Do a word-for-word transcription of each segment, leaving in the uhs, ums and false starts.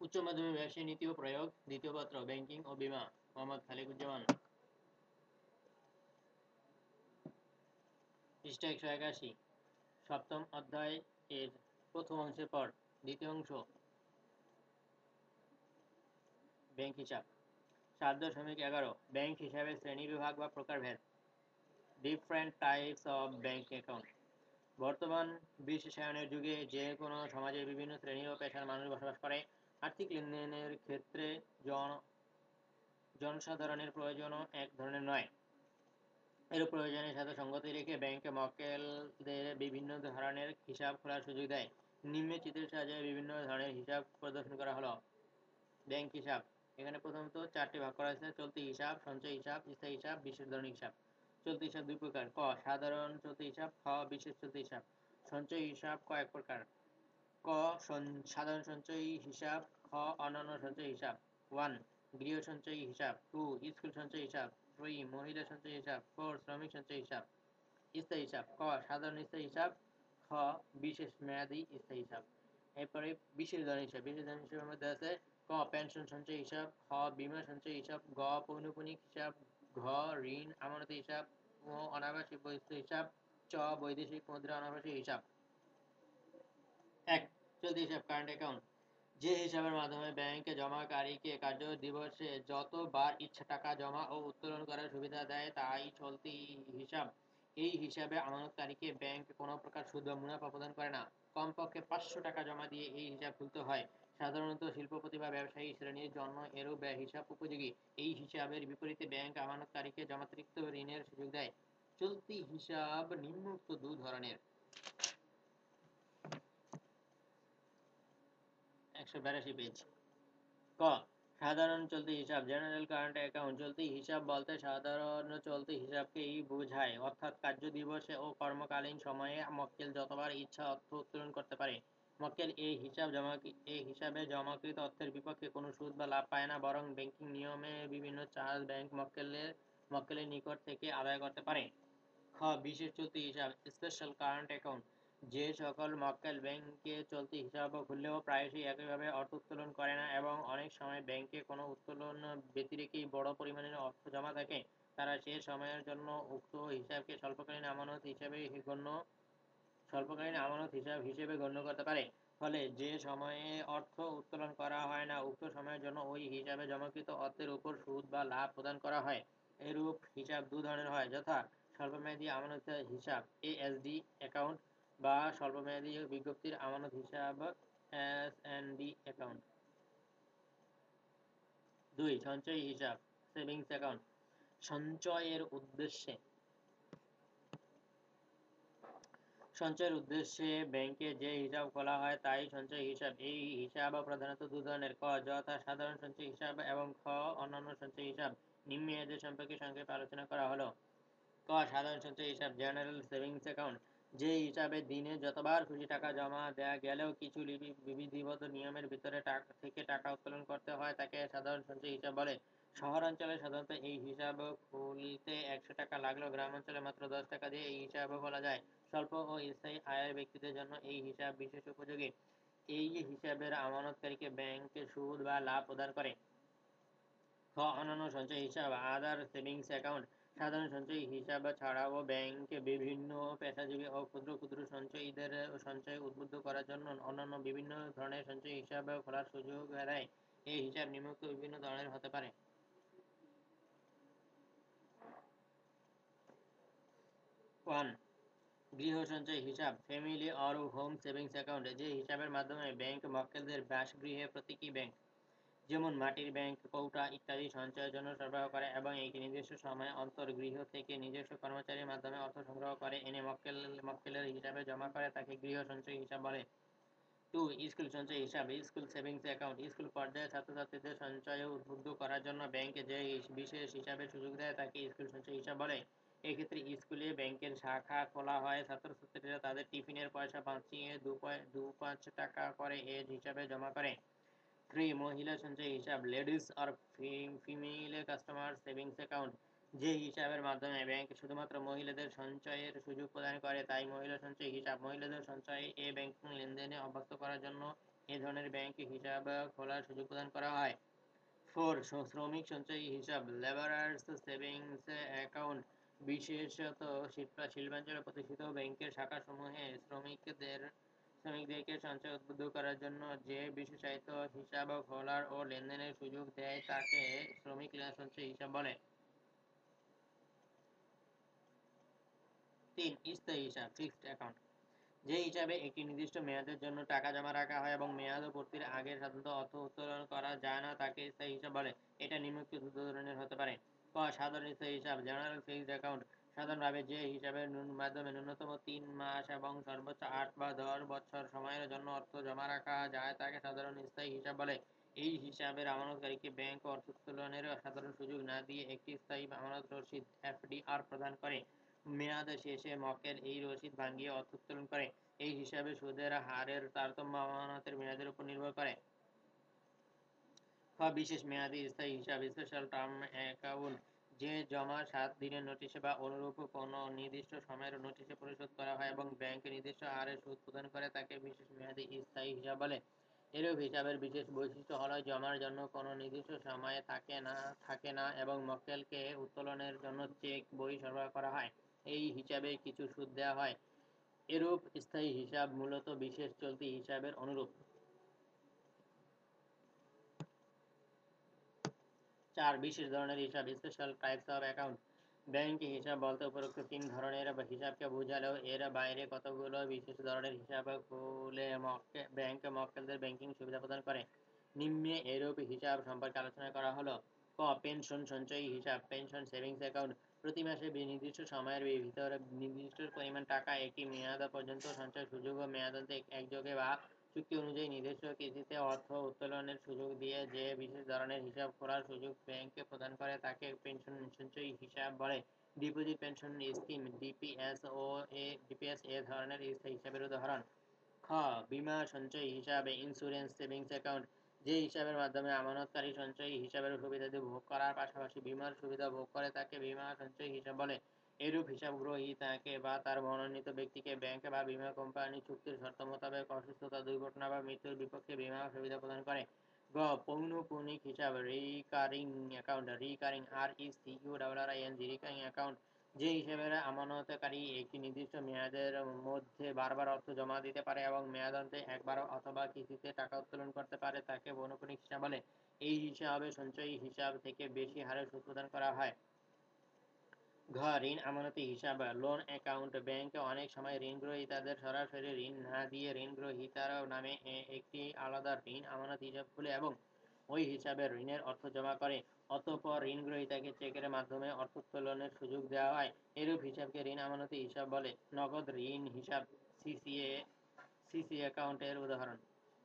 উচ্চ মাধ্যমিক ব্যবসায়ী নীতি ও প্রয়োগ, দ্বিতীয় পত্র, ব্যাংকিং ও বীমা, মোহাম্মদ খালিকুজ্জামান। পৃষ্ঠা একশো একাশি। সপ্তম অধ্যায় এর প্রথম অংশের পর দ্বিতীয় অংশ, ব্যাংক হিসাব। সাত দশমিক এগারো, ব্যাংক হিসাবে শ্রেণীবিভাগ বা প্রকারভেদ। Different types of bank account. বর্তমান বিশ্বায়নের যুগে যে কোনো সমাজে বিভিন্ন শ্রেণী ও পেশার মানুষ বসবাস করে। আর্থিক লেনদেনের ক্ষেত্রে জন জনসাধারণের প্রয়োজনও এক ধরনের নয়। এর প্রয়োজনের সাথে সঙ্গতি রেখে ব্যাংকে মক্কেলদের বিভিন্ন ধরনের হিসাব খোলার সুযোগ দেয়। নিম্নে চিত্রের সাহায্যে বিভিন্ন ধরনের হিসাব প্রদর্শন করা হলো। ব্যাংক হিসাব। এখানে প্রথমত চারটি ভাগ করা হয়েছে: চলতি হিসাব, সঞ্চয় হিসাব, স্থায়ী হিসাব, বিশেষ ধরনের হিসাব। চলতি হিসাব দুই প্রকার: ক সাধারণ চলতি হিসাব, খ বিশেষ চলতি হিসাব। সঞ্চয় হিসাব কয়েক প্রকার: ক সাধারণ সঞ্চয়ী হিসাব, খ অন্যান্য সঞ্চয়ী হিসাব। ওয়ান গৃহ সঞ্চয়ী হিসাব, টু স্কুল সঞ্চয়ী হিসাব, থ্রি মহিলা সঞ্চয়ী হিসাব, ফোর শ্রমিক সঞ্চয়ী হিসাব। স্থায়ী হিসাব: ক সাধারণ স্থায়ী হিসাব, খ বিশেষ মেয়াদী স্থায়ী হিসাব। এরপরে বিশেষ ধরনের হিসাব। বিশেষ ধরনের হিসাবের মধ্যে আছে ক পেনশন সঞ্চয় হিসাব, খ বীমা সঞ্চয় হিসাব, গ পৌনঃপুনিক হিসাব, ঘ ঋণ আমানতি হিসাব, ও অনাবাসিক বস্তু হিসাব, চ বৈদেশিক মুদ্রা অনাবাসিক হিসাব। এক চলতি হিসাব, কারেন্ট অ্যাকাউন্ট। যে হিসাবের মাধ্যমে ব্যাংক জমাকারীকে কার্য দিবসে যতবার ইচ্ছা টাকা জমা ও উত্তোলন করার সুবিধা দেয় তাই চলতি হিসাব। এই হিসাবে আমানতকারীকে ব্যাংক কোনো প্রকার সুদ বা মুনাফা প্রদান করে না। কমপক্ষে পাঁচশো টাকা জমা দিয়ে এই হিসাব খুলতে হয়। সাধারণত শিল্পপতি বা ব্যবসায়ী শ্রেণীর জন্য এরূপ হিসাব উপযোগী। এই হিসাবের বিপরীতে ব্যাংক আমানতকারীকে জমাতিরিক্ত ঋণের সুযোগ দেয়। চলতি হিসাব নিম্নোক্ত দু ধরনের: একশো বিরাশি পেজ। ক সাধারণ চলতি হিসাব, জেনারেল কারেন্ট অ্যাকাউন্ট। চলতি হিসাব বলতে সাধারণ চলতি হিসাবকেই বোঝায়, অর্থাৎ কার্য দিবসে ও কর্মকালীন সময়ে মক্কেল যতবার ইচ্ছা অর্থ উত্তোলন করতে পারে। মক্কেল এই হিসাব জমা এই হিসাবে জমাকৃত অর্থের বিপক্ষে কোনো সুদ বা লাভ পায় না, বরং ব্যাংকিং নিয়মে বিভিন্ন চার্জ ব্যাংক মক্কেলের মক্কেলের নিকট থেকে আদায় করতে পারে। খ বিশেষ চলতি হিসাব, স্পেশাল কারেন্ট অ্যাকাউন্ট। যে সকল মক্কেল ব্যাংকে চলতি হিসাব খুললেও প্রায়শই একইভাবে অর্থ উত্তোলন করে না এবং অনেক সময় ব্যাংকে কোনো উত্তোলন ব্যতিরেকেই বড় পরিমাণের অর্থ জমা থাকে, তারা সে সময়ের জন্য উক্ত হিসাবকে স্বল্পকালীন আমানত হিসাবে গণ্য স্বল্পকালীন আমানত হিসাব হিসেবে গণ্য করতে পারে। ফলে যে সময়ে অর্থ উত্তোলন করা হয় না, উক্ত সময়ের জন্য ওই হিসাবে জমাকৃত অর্থের উপর সুদ বা লাভ প্রদান করা হয়। এরূপ হিসাব দু ধরনের হয়, যথা স্বল্পমেয়াদী আমানত হিসাব এএসডি অ্যাকাউন্ট বা স্বল্পমেয়াদী বিজ্ঞপ্তির আমানত হিসাব এসএনডি অ্যাকাউন্ট। দুই সঞ্চয়ী হিসাব, সেভিংস অ্যাকাউন্ট। সঞ্চয়ের উদ্দেশ্যে সঞ্চয়ের উদ্দেশ্যে ব্যাংকে যে হিসাব খোলা হয় তাই সঞ্চয়ী হিসাব। এই হিসাব প্রধানত দু ধরনের: ক যথা সাধারণ সঞ্চয়ী হিসাব এবং খ অন্যান্য সঞ্চয়ী হিসাব। নিম্নে এদের সম্পর্কে সংক্ষেপে আলোচনা করা হলো। ক সাধারণ সঞ্চয়ী হিসাব, জেনারেল সেভিংস অ্যাকাউন্ট। যে হিসাবে দিনে যতবার খুশি টাকা জমা দেয়া গেলেও কিছু বিধিবদ্ধ নিয়মের ভিতরে থেকে টাকা উত্তোলন করতে হয় তাকে সাধারণ সঞ্চয়ী হিসাব বলে। শহরাঞ্চলে সাধারণত এই হিসাব খুলতে একশো টাকা লাগলেও গ্রামাঞ্চলে মাত্র দশ টাকা দিয়ে এই হিসাব খোলা যায়। স্বল্প ও স্থায়ী আয়ের ব্যক্তিদের জন্য এই হিসাব বিশেষ উপযোগী। এই হিসাবের আমানতকারীকে ব্যাংক সুদ বা লাভ প্রদান করে। খ অন্যান্য সঞ্চয়ী হিসাব, আদার সেভিংস অ্যাকাউন্ট। সাধারণ সঞ্চয়ী হিসাব ছাড়াও ব্যাংক বিভিন্ন পেশাজীবী ও ক্ষুদ্র ক্ষুদ্র সঞ্চয়ীদের সঞ্চয় উদ্বুদ্ধ করার জন্য অন্যান্য বিভিন্ন ধরনের সঞ্চয়ী হিসাব খোলার সুযোগ দেয়। এই হিসাব নিম্নোক্ত বিভিন্ন ধরনের হতে পারে: ওয়ান গৃহ সঞ্চয় হিসাব, family or home savings account. যে হিসাবের মাধ্যমে ব্যাংক মক্কেলদের বাসগৃহে প্রতীকী ব্যাংক যেমন মাটির ব্যাংক, কৌটা ইত্যাদি সঞ্চয়ের জন্য সরবরাহ করে এবং এই নির্দিষ্ট সময় অন্তর গৃহ থেকে নিজস্ব কর্মচারীর মাধ্যমে অর্থ সংগ্রহ করে এনে মক্কেল মক্কেলের হিসাবে জমা করে তাকে গৃহ সঞ্চয় হিসাব বলে। টু স্কুল সঞ্চয় হিসাব, স্কুল সেভিংস অ্যাকাউন্ট। স্কুল পর্যায়ে ছাত্রছাত্রীদের সঞ্চয়ে উদ্বুদ্ধ করার জন্য ব্যাংক যে বিশেষ হিসাবের সুযোগ দেয় তাকে স্কুল সঞ্চয় হিসাব বলে। এক্ষেত্রে স্কুলে ব্যাংকের শাখা খোলা হয়, ছাত্রছাত্রীরা তাদের টিফিনের পয়সা বাঁচিয়ে দু পাঁচ টাকা করে এ হিসাবে জমা করে। থ্রি মহিলা সঞ্চয় হিসাব, ladies or female customer savings account. যে হিসাবের মাধ্যমে ব্যাংক শুধুমাত্র মহিলাদের সঞ্চয়ের সুযোগ প্রদান করে তাই মহিলা সঞ্চয় হিসাব। মহিলাদের সঞ্চয়ে এ ব্যাংকিং লেনদেনে অভ্যস্ত করার জন্য এ ধরনের ব্যাংকে হিসাব খোলার সুযোগ প্রদান করা হয়। ফোর শ্রমিক সঞ্চয়ী হিসাব লেবারার্স সেভিংস অ্যাকাউন্ট বিশেষত শিল্পাঞ্চলে প্রতিষ্ঠিত ব্যাংকের শাখাসমূহে শ্রমিকদের শ্রমিকদেরকে সঞ্চয় উদ্বুদ্ধ করার জন্য যে বিশেষায়িত হিসাব খোলার ও লেনদেনের সুযোগ দেয় তাকে শ্রমিক সঞ্চয়ী হিসাব বলে। তিন স্থায়ী হিসাব ফিক্সড অ্যাকাউন্ট, যে হিসাবে একটি নির্দিষ্ট মেয়াদের জন্য টাকা জমা রাখা হয় এবং মেয়াদ পূর্তির আগে সাধারণত অর্থ উত্তোলন করা যায় না তাকে স্থায়ী হিসাব বলে। এটা নিম্নলিখিত দুটো ধরনের হতে পারে। ক সাধারণ স্থায়ী হিসাব জেনারেল ফিক্সড অ্যাকাউন্ট, সাধারণভাবে যে হিসাবের মাধ্যমে ন্যূনতম তিন মাস এবং সর্বোচ্চ আট বা দশ বছর সময়ের জন্য অর্থ জমা রাখা যায় তাকে সাধারণ স্থায়ী হিসাব বলে। এই হিসাবের আমানতকারীকে ব্যাংক অর্থ উত্তোলনের সাধারণ সুযোগ না দিয়ে একটি স্থায়ী আমানত রসিদ এফডিআর প্রদান করে। মেয়াদ শেষে মক্কেল এই রসিদ ভাঙিয়ে অর্থ উত্তোলন করে। এই হিসাবে সুদের হারের তারতম্য আমানতের মেয়াদের উপর নির্ভর করে। খ বিশেষ মেয়াদী স্থায়ী হিসাব স্পেশাল টার্ম অ্যাকাউন্ট, যে জমা সাত দিনের নোটিশে বা অনুরূপ কোনো নির্দিষ্ট সময়ের নোটিশে পরিশোধ করা হয় এবং ব্যাংক নির্দিষ্ট হারে সুদ প্রদান করে তাকে বিশেষ মেয়াদী স্থায়ী হিসাব বলে। এরূপ হিসাবের বিশেষ বৈশিষ্ট্য হলো জমার জন্য কোনো নির্দিষ্ট সময় থাকে না থাকে না এবং মক্কেলকে উত্তোলনের জন্য চেক বই সরবরাহ করা হয়। এই হিসাবে কিছু সুদ দেওয়া হয়। এরূপ স্থায়ী হিসাব মূলত বিশেষ চলতি হিসাবের অনুরূপ। চার বিশেষ ধরনের হিসাব special types of account, bank হিসাব বলতে উপরোক্ত তিন ধরনের হিসাবকে বোঝালেও এর বাইরে কতগুলো বিশেষ ধরনের হিসাব খুলে ব্যাংক মক্কেলদের ব্যাংকিং সুবিধা প্রদান করে। নিম্নে এরূপ হিসাব সম্পর্কে আলোচনা করা হলো। ক পেনশন সঞ্চয়ী হিসাব পেনশন সেভিংস অ্যাকাউন্ট, প্রতি মাসে নির্দিষ্ট সময়ের ভিতরে নির্দিষ্ট পরিমাণ টাকা একটি মেয়াদ পর্যন্ত সঞ্চয়ের সুযোগ ও মেয়াদান্তে একযোগে বা চুক্তি অনুযায়ী নির্দিষ্ট কিস্তিতে অর্থ উত্তোলনের সুযোগ দিয়ে যে বিশেষ ধরনের হিসাব খোলার সুযোগ ব্যাংকে প্রদান করে তাকে পেনশন সঞ্চয়ী হিসাব বলে। ডিপোজিট পেনশন স্কিম ডিপিএস ও এ ডিপিএস এ ধরনের হিসাবের উদাহরণ। খ বীমা সঞ্চয়ী হিসাবে ইন্স্যুরেন্স সেভিংস অ্যাকাউন্ট, যে হিসাবের মাধ্যমে আমানতকারী সঞ্চয়ী হিসাবের সুবিধাদি ভোগ করার পাশাপাশি বীমার সুবিধা ভোগ করে তাকে বীমা সঞ্চয়ী হিসাব বলে। এরূপ হিসাব গ্রহীতাকে বা তার মনোনীত ব্যক্তিকে ব্যাংক বা বীমা কোম্পানি চুক্তির শর্ত মোতাবেক অসুস্থতা দুর্ঘটনা বা মৃত্যুর বিপক্ষে বীমা সুবিধা প্রদান করে। গ পৌনঃপুনিক হিসাব recurring account recurring R E C U double R I N G recurring account, যে হিসাবের আমানতকারী একটি নির্দিষ্ট মেয়াদের মধ্যে বারবার অর্থ জমা দিতে পারে এবং মেয়াদান্তে একবার অথবা কিস্তিতে টাকা উত্তোলন করতে পারে তাকে পৌনঃপুনিক হিসাব বলে। এই হিসাবে সঞ্চয়ী হিসাব থেকে বেশি হারে সুদ প্রদান করা হয়। ঘ ঋণ আমানতি হিসাব লোন অ্যাকাউন্ট, ব্যাংকে অনেক সময় ঋণ গ্রহীতাদের সরাসরি ঋণ না দিয়ে ঋণ গ্রহীতার নামে একটি আলাদা ঋণ আমানত হিসাব খুলে এবং ওই হিসাবে ঋণের অর্থ জমা করে। অতঃপর ঋণ গ্রহীতাকে চেকের মাধ্যমে অর্থ উত্তোলনের সুযোগ দেওয়া হয়। এরূপ হিসাবকে ঋণ আমানতি হিসাব বলে। নগদ ঋণ হিসাব সিসিএ সিসি অ্যাকাউন্টের উদাহরণ।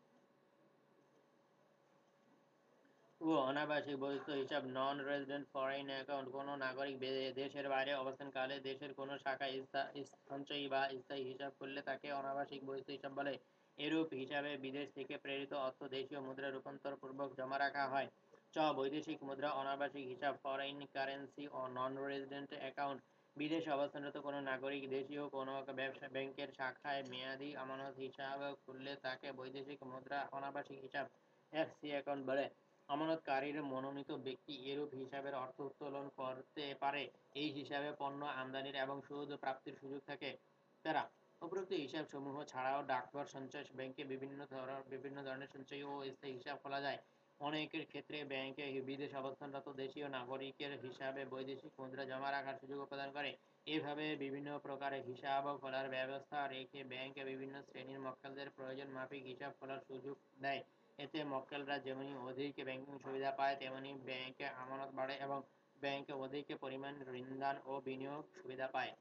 ও অনাবাসিক বৈধ হিসাব নন রেসিডেন্ট ফরেন অ্যাকাউন্ট, কোনো নাগরিক দেশের বাইরে অবস্থানকালে দেশের কোনো শাখায় সঞ্চয়ী বা স্থায়ী হিসাব করলে তাকে অনাবাসিক বৈধ হিসাব বলে। এরূপ হিসাবে বিদেশ থেকে প্রেরিত অর্থ দেশীয় মুদ্রায় রূপান্তর পূর্বক জমা রাখা হয়। চ বৈদেশিক মুদ্রা অনাবাসিক হিসাব ফরেন কারেন্সি ও নন রেসিডেন্ট অ্যাকাউন্ট, বিদেশে অবস্থানরত কোনো নাগরিক দেশীয় কোনো ব্যবসা ব্যাংকের শাখায় মেয়াদি আমানত হিসাব খুললে তাকে বৈদেশিক মুদ্রা অনাবাসিক হিসাব এফসি অ্যাকাউন্ট বলে। আমানতকারীর মনোনীত ব্যক্তি এরূপ হিসাবের অর্থ উত্তোলন করতে পারে। এই হিসাবে পণ্য আমদানির এবং সুদ প্রাপ্তির সুযোগ থাকে। প্যারা উপরোক্ত হিসাবসমূহ ছাড়াও ডাকঘর সঞ্চয় ব্যাংকে বিভিন্ন ধরনের বিভিন্ন ধরনের সঞ্চয়ী ও স্থায়ী হিসাব খোলা যায়। অনেকের ক্ষেত্রে ব্যাংকে বিদেশে অবস্থানরত দেশীয় নাগরিকের হিসাবে বৈদেশিক মুদ্রা জমা রাখার সুযোগ প্রদান করে। এভাবে বিভিন্ন প্রকারের হিসাব খোলার ব্যবস্থা রেখে ব্যাংক বিভিন্ন শ্রেণীর মক্কেলদের প্রয়োজন মাফিক হিসাব খোলার সুযোগ দেয়। এতে মক্কেলরা যেমনি অধিক ব্যাংকিং সুবিধা পায় তেমনি ব্যাংকে আমানত বাড়ে এবং ব্যাংক অধিক পরিমাণ ঋণদান ও বিনিয়োগ সুবিধা পায়।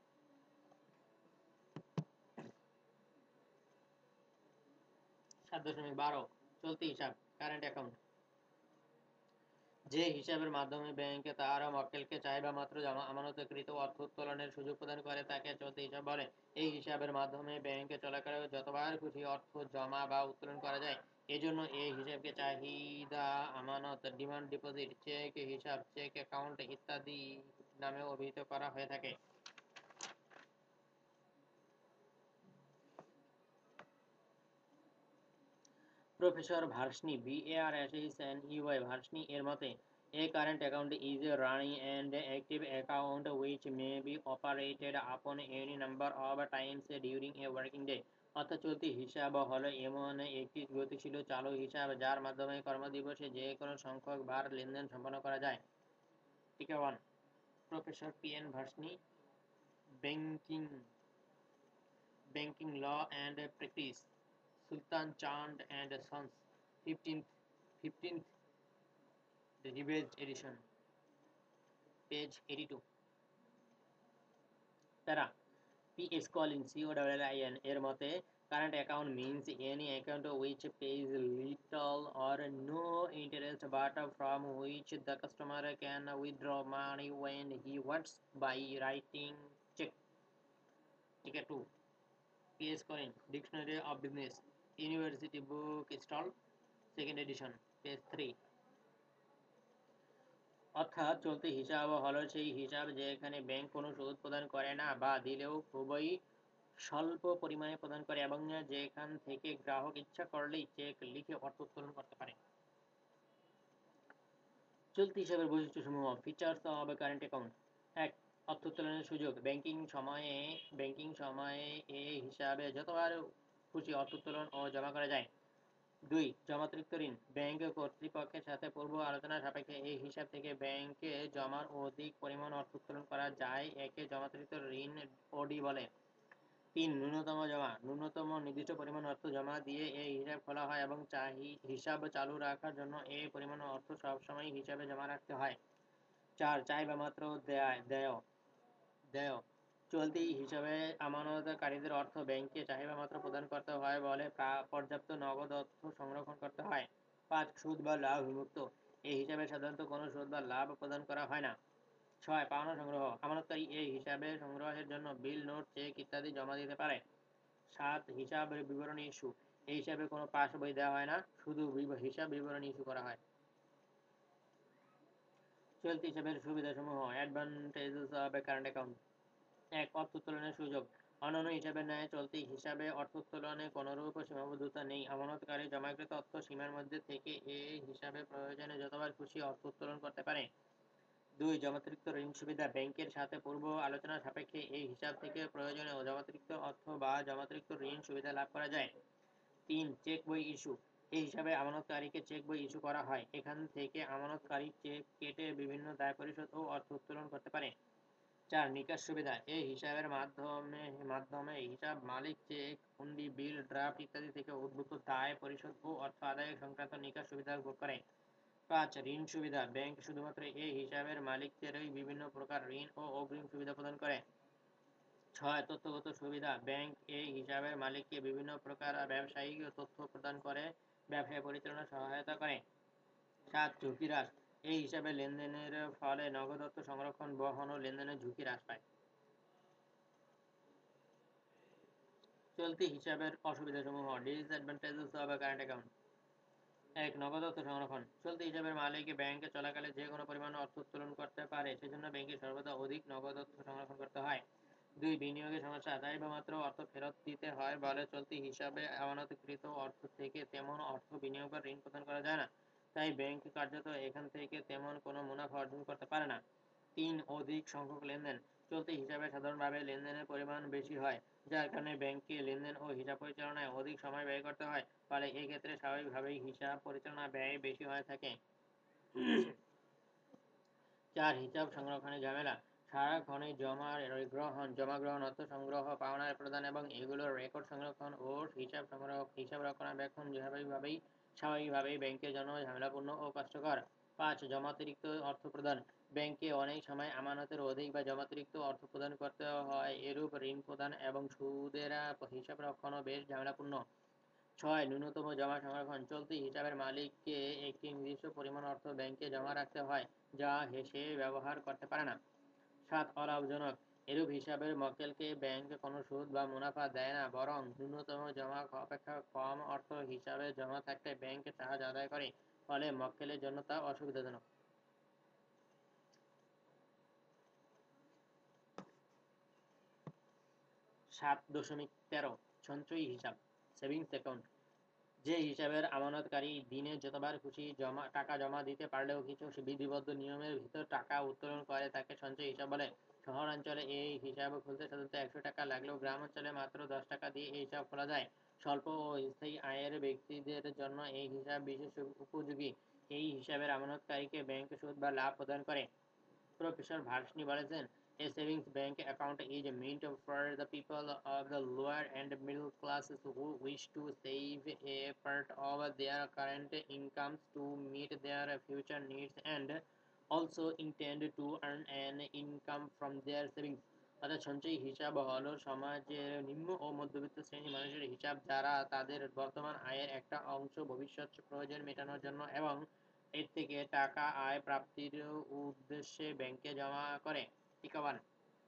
সাত দশমিক বারো চলতি হিসাব কারেন্ট অ্যাকাউন্ট, যে হিসাবের মাধ্যমে ব্যাংক তার মক্কেলকে চাহিদামাত্র জমা আমানতকৃত অর্থ উত্তোলনের সুযোগ প্রদান করে তাকে চলতি হিসাব বলে। এই হিসাবের মাধ্যমে ব্যাংকে চলাকালে যতবার খুশি অর্থ জমা বা উত্তোলন করা যায়। এজন্য এই হিসাবকে চাহিদা আমানত ডিমান্ড ডিপোজিট চেক হিসাব চেক অ্যাকাউন্ট ইত্যাদি নামেও অভিহিত করা হয়ে থাকে। Professor Varshney B A R S H N U Y Varshney এর মতে a current account is a running and active account which may be operated upon any number of times during a working day. অর্থাৎ চলতি হিসাব হলো এমন একটি গতিশীল চালু হিসাব যার মাধ্যমে কর্মদিবসে যে কোনো সংখ্যক বার লেনদেন সম্পন্ন করা যায়। টিকা one, professor P N Varshney, banking banking law and practice, Sultan Chand and Sons, fifteenth fifteenth revised edition, page eighty two. Para P S Collin C O double I N এর মতে current account means any account which pays little or no interest but from which the customer can withdraw money when he wants by writing cheque. টিকা two, P S Collin, dictionary of business, university book stall, second edition, page three. অর্থাৎ চলতি হিসাব হলো সেই হিসাব যেখানে bank কোনো সুদ প্রদান করে না বা দিলেও খুবই স্বল্প পরিমাণে প্রদান করে এবং যেখান থেকে গ্রাহক ইচ্ছা করলেই চেক লিখে অর্থ উত্তোলন করতে পারে। চলতি হিসাবের বৈশিষ্ট্যসমূহ, ফিচার্স অব কারেন্ট অ্যাকাউন্ট। এক, অর্থ উত্তোলনের সুযোগ। ব্যাংকিং সময়ে ব্যাংকিং সময়ে এ হিসাবে যতবার খুশি অর্থ উত্তোলন ও জমা করা যায়। দুই, জমাতিরিক্ত ঋণ। ব্যাংক কর্তৃপক্ষের সাথে পূর্ব আলোচনা সাপেক্ষে এই হিসাব থেকে ব্যাংকে জমার অধিক পরিমাণ অর্থ উত্তোলন করা যায়, একে জমাতিরিক্ত ঋণ ওডি বলে। তিন, ন্যূনতম জমা। ন্যূনতম নির্দিষ্ট পরিমাণ অর্থ জমা দিয়ে এই হিসাব খোলা হয় এবং চাহি হিসাব চালু রাখার জন্য এই পরিমাণ অর্থ সবসময় হিসাবে জমা রাখতে হয়। চার, চাহিদামাত্র দেয় দেয় দেয় চলতি হিসাবে আমানতকারীদের অর্থ ব্যাংকে চাহিদামাত্র প্রদান করতে হয় বলে পর্যাপ্ত নগদ অর্থ সংরক্ষণ করতে হয়। পাঁচ, সুদ বা লাভ বিমুক্ত। এই হিসাবে সাধারণত কোনো সুদ বা লাভ প্রদান করা হয় না। ছয়, পাওনা সংগ্রহ। আমানতকারী এই হিসাবে সংগ্রহের জন্য বিল, নোট, চেক ইত্যাদি জমা দিতে পারে। সাত, হিসাব বিবরণী ইস্যু। এই হিসাবে কোনো পাস বই দেওয়া হয় না, শুধু হিসাব বিবরণী ইস্যু করা হয়। চলতি হিসাবের সুবিধাসমূহ, advantages of a current account. এক, অর্থ উত্তোলনের সুযোগ। অন্যান্য হিসাবের ন্যায় চলতি হিসাবে অর্থ উত্তোলনে কোনরূপ সীমাবদ্ধতা নেই। আমানতকারী জমাকৃত অর্থ সীমার মধ্যে থেকে এ হিসাবে প্রয়োজনে যতবার খুশি অর্থ উত্তোলন করতে পারে। দুই, জমাতিরিক্ত ঋণ সুবিধা। ব্যাংকের সাথে পূর্ব আলোচনা সাপেক্ষে এই হিসাব থেকে প্রয়োজনে জমাতিরিক্ত অর্থ বা জমাতিরিক্ত ঋণ সুবিধা লাভ করা যায়। তিন, চেক বই ইস্যু। এই হিসাবে আমানতকারীকে চেক বই ইস্যু করা হয়। এখান থেকে আমানতকারী চেক কেটে বিভিন্ন দায় পরিশোধ ও অর্থ উত্তোলন করতে পারে। চার, নিকাশ সুবিধা। এই হিসাবের মাধ্যমে মাধ্যমে হিসাব মালিক চেক, হুন্ডি, বিল, ড্রাফট ইত্যাদি থেকে উদ্ভূত দায় পরিশোধ ও অর্থ আদায় সংক্রান্ত নিকাশ সুবিধা ভোগ করে। পাঁচ, ঋণ সুবিধা। ব্যাংক শুধুমাত্র এই হিসাবের মালিকদেরই বিভিন্ন প্রকার ঋণ ও অগ্রিম সুবিধা প্রদান করে। ছয়, তথ্যগত সুবিধা। ব্যাংক এই হিসাবের মালিককে বিভিন্ন প্রকার ব্যবসায়িক তথ্য প্রদান করে ব্যবসা পরিচালনায় সহায়তা করে। সাত, ঝুঁকি হ্রাস। এই হিসাবে লেনদেনের ফলে নগদ অর্থ সংরক্ষণ, বহন ও লেনদেনের ঝুঁকি হ্রাস পায়। চলতি হিসাবের অসুবিধাসমূহ, disadvantages of a current account. এক, নগদ অর্থ সংরক্ষণ। চলতি হিসাবের মালিক ব্যাংকে চলাকালে যে কোনো পরিমাণ অর্থ উত্তোলন করতে পারে, সেজন্য ব্যাংকে সর্বদা অধিক নগদ অর্থ সংরক্ষণ করতে হয়। দুই, বিনিয়োগের সমস্যা। চাহিদামাত্র অর্থ ফেরত দিতে হয় বলে চলতি হিসাবে আমানতকৃত অর্থ থেকে তেমন অর্থ বিনিয়োগ বা ঋণ প্রদান করা যায় না। তাই ব্যাংক কার্যত এখান থেকে তেমন কোনো মুনাফা অর্জন করতে পারে না। তিন, অধিক সংখ্যক লেনদেন। চলতি হিসাবে সাধারণভাবে লেনদেনের পরিমাণ বেশি হয়, যার কারণে ব্যাংকে লেনদেন ও হিসাব পরিচালনায় অধিক সময় ব্যয় করতে হয়, ফলে এক্ষেত্রে স্বাভাবিকভাবেই হিসাব পরিচালনা ব্যয় বেশি হয়ে থাকে। চার, হিসাব সংরক্ষণের ঝামেলা। সারাক্ষণই জমা গ্রহণ জমা গ্রহণ, অর্থ সংগ্রহ, পাওনা প্রদান এবং এগুলোর রেকর্ড সংরক্ষণ ও হিসাব সংগ্রহ হিসাব রক্ষণাবেক্ষণ স্বাভাবিকভাবেই স্বাভাবিকভাবেই ব্যাংকের জন্য ঝামেলাপূর্ণ ও কষ্টকর। পাঁচ, জমাতিরিক্ত অর্থ প্রদান। ব্যাংকে অনেক সময় আমানতের অধিক বা জমাতিরিক্ত অর্থ প্রদান করতে হয়, এরূপ ঋণ প্রদান এবং সুদের হিসাব রক্ষণও বেশ ঝামেলাপূর্ণ। ছয়, ন্যূনতম জমা সংরক্ষণ। চলতি হিসাবের মালিককে একটি নির্দিষ্ট পরিমাণ অর্থ ব্যাংকে জমা রাখতে হয়, যা সে ব্যবহার করতে পারে না। সাত, অলাভজনক। এরূপ হিসাবের মক্কেলকে ব্যাংক কোনো সুদ বা মুনাফা দেয় না, বরং ন্যূনতম জমা অপেক্ষা কম অর্থ হিসাবে জমা থাকলে ব্যাংক সাহায্য আদায় করে, ফলে মক্কেলের জন্য তা অসুবিধাজনক। সাত দশমিক তেরো, সঞ্চয়ী হিসাব, সেভিংস অ্যাকাউন্ট। যে হিসাবের আমানতকারী দিনে যতবার খুশি জমা টাকা জমা দিতে পারলেও কিছু বিধিবদ্ধ নিয়মের ভিতর টাকা উত্তোলন করে তাকে সঞ্চয় হিসাব বলে। শহরাঞ্চলে এই হিসাব খুলতে সাধারণত একশো টাকা লাগলেও গ্রাম অঞ্চলে মাত্র দশ টাকা দিয়ে এই হিসাব খোলা যায়। স্বল্প ও স্থায়ী আয়ের ব্যক্তিদের জন্য এই হিসাব বিশেষ উপযোগী। এই হিসাবের আমানতকারীকে ব্যাংক সুদ বা লাভ প্রদান করে। প্রফেসর ভার্শনি বলেছেন, "A savings bank account is meant for the people of the lower and middle classes who wish to save a part of their current incomes to meet their future needs and also intend to earn an income from their savings." অর্থাৎ সঞ্চয়ী হিসাব হলো সমাজের নিম্ন ও মধ্যবিত্ত শ্রেণীর মানুষের হিসাব যারা তাদের বর্তমান আয়ের একটা অংশ ভবিষ্যৎ প্রয়োজন মেটানোর জন্য এবং এর থেকে টাকা আয় প্রাপ্তির উদ্দেশ্যে ব্যাংকে জমা করে। টিকা ওয়ান।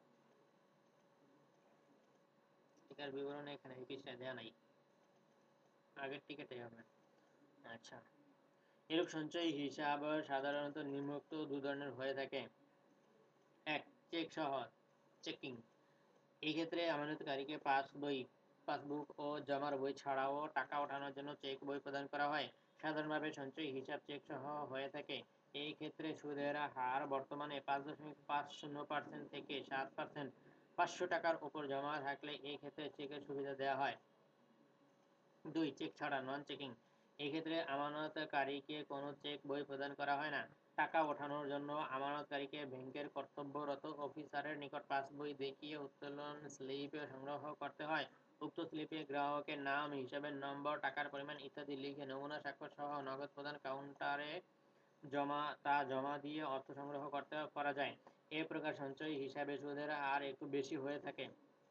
টিকার বিবরণ এখানে এই পৃষ্ঠায় দেওয়া নাই, আগের টিকাটাই হবে। আচ্ছা, এরূপ সঞ্চয়ী হিসাব সাধারণত নিম্নোক্ত দু ধরনের হয়ে থাকে। এক, চেক সহ চেকিং। এই ক্ষেত্রে আমানতকারীকে পাস বই পাসবুক ও জমার বই ছাড়াও টাকা ওঠানোর জন্য চেক বই প্রদান করা হয়। সাধারণভাবে সঞ্চয়ী হিসাব চেক সহ হয়ে থাকে। এই ক্ষেত্রে সুদের হার বর্তমানে পাঁচ দশমিক পাঁচ শূন্য পার্সেন্ট থেকে সাত পার্সেন্ট। পাঁচশো টাকার উপর জমা থাকলে এই ক্ষেত্রে চেকের সুবিধা দেওয়া হয়। দুই, চেক ছাড়া নন চেকিং। এক্ষেত্রে আমানতকারীকে কোনো চেক বই প্রদান করা হয় না। টাকা ওঠানোর জন্য আমানতকারীকে ব্যাংকের কর্তব্যরত অফিসারের নিকট পাসবই দেখিয়ে উত্তোলন স্লিপ সংগ্রহ করতে হয়। উক্ত স্লিপে গ্রাহকের নাম, হিসাবের নম্বর, টাকার পরিমাণ ইত্যাদি লিখে নমুনা স্বাক্ষর সহ নগদ প্রদান কাউন্টারে জমা তা জমা দিয়ে অর্থ সংগ্রহ করতে করা যায়। এ প্রকার সঞ্চয়ী হিসাবে সুদের হার একটু বেশি হয়ে থাকে।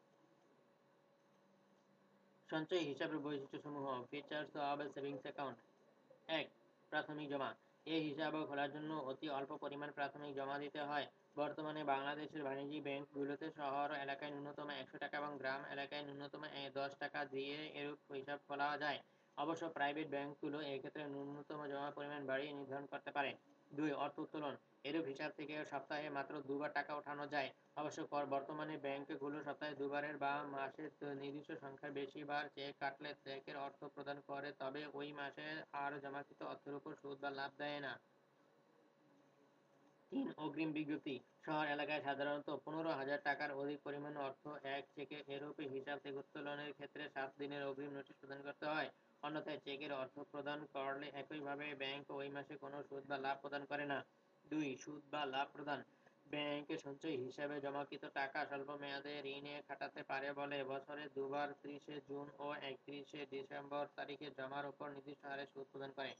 সঞ্চয়ী হিসাবের বৈশিষ্ট্যসমূহ। Features of savings account. এক, প্রাথমিক জমা। এই হিসাব খোলার জন্য অতি অল্প পরিমাণ প্রাথমিক জমা দিতে হয়। বর্তমানে বাংলাদেশের বাণিজ্যিক ব্যাংকগুলোতে শহর এলাকায় ন্যূনতম একশো টাকা এবং গ্রাম এলাকায় ন্যূনতম দশ টাকা দিয়ে এরূপ হিসাব খোলা যায়। অবশ্য প্রাইভেট ব্যাংকগুলো এক্ষেত্রে ন্যূনতম জমা পরিমাণ বাড়িয়ে নির্ধারণ করতে পারে। দুই, অর্থ উত্তোলন। এরূপ হিসাব থেকে সপ্তাহে মাত্র দুবার টাকা ওঠানো যায়। অবশ্য বর্তমানে ব্যাংকগুলো সপ্তাহে দুবারের বা মাসে নির্দিষ্ট সংখ্যার বেশি বার চেক কাটলে চেকের অর্থ প্রদান করে, তবে ওই মাসে আর জমাকৃত অর্থের উপর সুদ বা লাভ দেয় না। তিন, অগ্রিম বিজ্ঞপ্তি। শহর এলাকায় সাধারণত পনেরো হাজার টাকার অধিক পরিমাণ অর্থ এক চেকে এরূপ হিসাব থেকে উত্তোলনের ক্ষেত্রে সাত দিনের অগ্রিম নোটিশ প্রদান করতে হয়। অন্যথায় চেকের অর্থ প্রদান করলে একইভাবে ব্যাংক ওই মাসে কোনো সুদ বা লাভ প্রদান করে না। দুই, সুদ বা লাভ প্রদান। ব্যাংকে সঞ্চয়ী হিসাবে জমাকৃত টাকা স্বল্প মেয়াদে ঋণে খাটাতে পারে বলে বছরে দুবার ত্রিশে জুন ও একত্রিশে ডিসেম্বর তারিখে জমার উপর নির্দিষ্ট হারে সুদ প্রদান করে।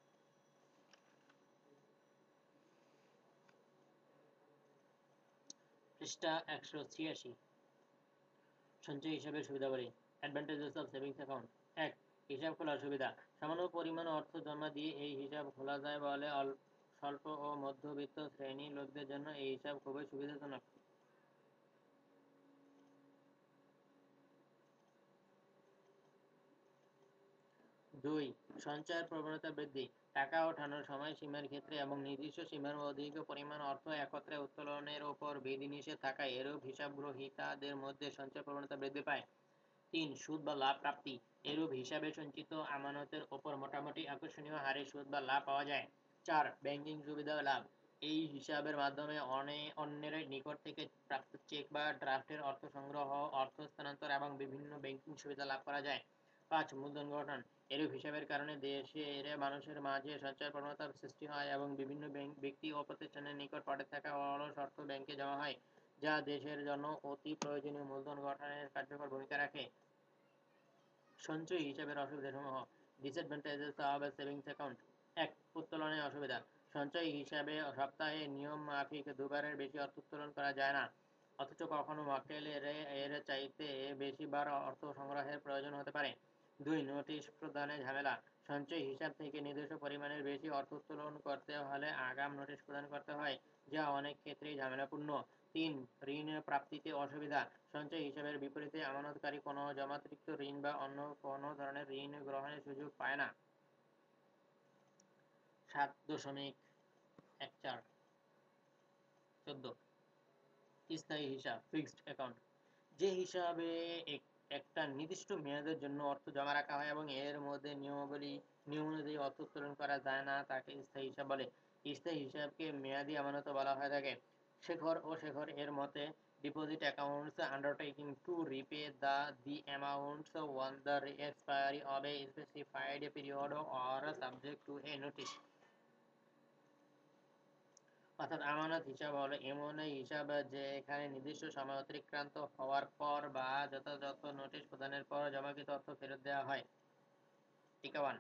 পৃষ্ঠা একশো ছিয়াশি। সঞ্চয়ী হিসাবের সুবিধাবলী। Advantages of savings account. এক, হিসাব খোলার সুবিধা। সামান্য পরিমাণ অর্থ জমা দিয়ে এই হিসাব খোলা যায় বলে স্বল্প ও মধ্যবিত্ত শ্রেণীর লোকদের জন্য এই হিসাব খুবই সুবিধাজনক। দুই, সঞ্চয়ের প্রবণতা বৃদ্ধি। টাকা ওঠানোর সময়সীমার ক্ষেত্রে এবং নির্দিষ্ট সীমার অধিক পরিমাণ অর্থ একত্রে উত্তোলনের ওপর বিধিনিষেধ থাকায় এরূপ হিসাবগ্রহীতাদের মধ্যে সঞ্চয় প্রবণতা বৃদ্ধি পায়। তিন, সুদ বা লাভ প্রাপ্তি। এরূপ হিসাবে সঞ্চিত আমানতের ওপর মোটামুটি আকর্ষণীয় হারে সুদ বা লাভ পাওয়া যায়। চার, ব্যাংকিং সুবিধা ও লাভ। এই হিসাবের মাধ্যমে অনে অন্যের নিকট থেকে প্রাপ্ত চেক বা ড্রাফটের অর্থ সংগ্রহ, অর্থ স্থানান্তর এবং বিভিন্ন ব্যাংকিং সুবিধা লাভ করা যায়। পাঁচ, মূলধন গঠন। এরূপ হিসাবের কারণে দেশের মানুষের মাঝে সঞ্চয় প্রবণতার সৃষ্টি হয় এবং বিভিন্ন ব্যক্তি ও প্রতিষ্ঠানের নিকট পড়ে থাকা অলস অর্থ ব্যাংকে জমা হয়, যা দেশের জন্য অতি প্রয়োজনীয় মূলধন গঠনের কার্যকর ভূমিকা রাখে। সঞ্চয়ী হিসাবের অসুবিধাসমূহ। Disadvantages of savings account. এক, উত্তোলনে অসুবিধা। সঞ্চয়ী হিসাবে সপ্তাহে নিয়ম মাফিক দুবারের বেশি অর্থ উত্তোলন করা যায় না, অথচ কখনো মক্কেলের এর চাইতে বেশি বার অর্থ সংগ্রহের প্রয়োজন হতে পারে। দুই, নোটিশ প্রদানে ঝামেলা। সঞ্চয়ী হিসাব থেকে নির্দিষ্ট পরিমাণের বেশি অর্থ উত্তোলন করতে হলে আগাম নোটিশ প্রদান করতে হয়, যা অনেক ক্ষেত্রেই ঝামেলাপূর্ণ। তিন, ঋণ প্রাপ্তিতে অসুবিধা। সঞ্চয়ী হিসাবের বিপরীতে আমানতকারী কোনো জমাতিরিক্ত ঋণ বা অন্য কোনো ধরনের ঋণ গ্রহণের সুযোগ পায় না। সাত দশমিক এক চার চোদ্দ, স্থায়ী হিসাব ফিক্সড অ্যাকাউন্ট। যে হিসাবে এক একটা নির্দিষ্ট মেয়াদের জন্য অর্থ জমা রাখা হয় এবং এর মধ্যে নিয়মাবলী নিয়ম অনুযায়ী অর্থ উত্তোলন করা যায় না তাকে স্থায়ী হিসাব বলে। স্থায়ী হিসাবকে মেয়াদি আমানত বলা হয়ে থাকে। শেখর ও শেখর এর মতে deposit accounts undertaking to repay the the amounts on the expiry of a specified period or subject to a notice. অর্থাৎ আমানত হিসাব হলো এমন হিসাব যেখানে নির্দিষ্ট সময় অতিক্রান্ত হওয়ার পর বা যথাযথ নোটিশ প্রদানের পর জমাকৃত অর্থ ফেরত দেওয়া হয়। টিকা one.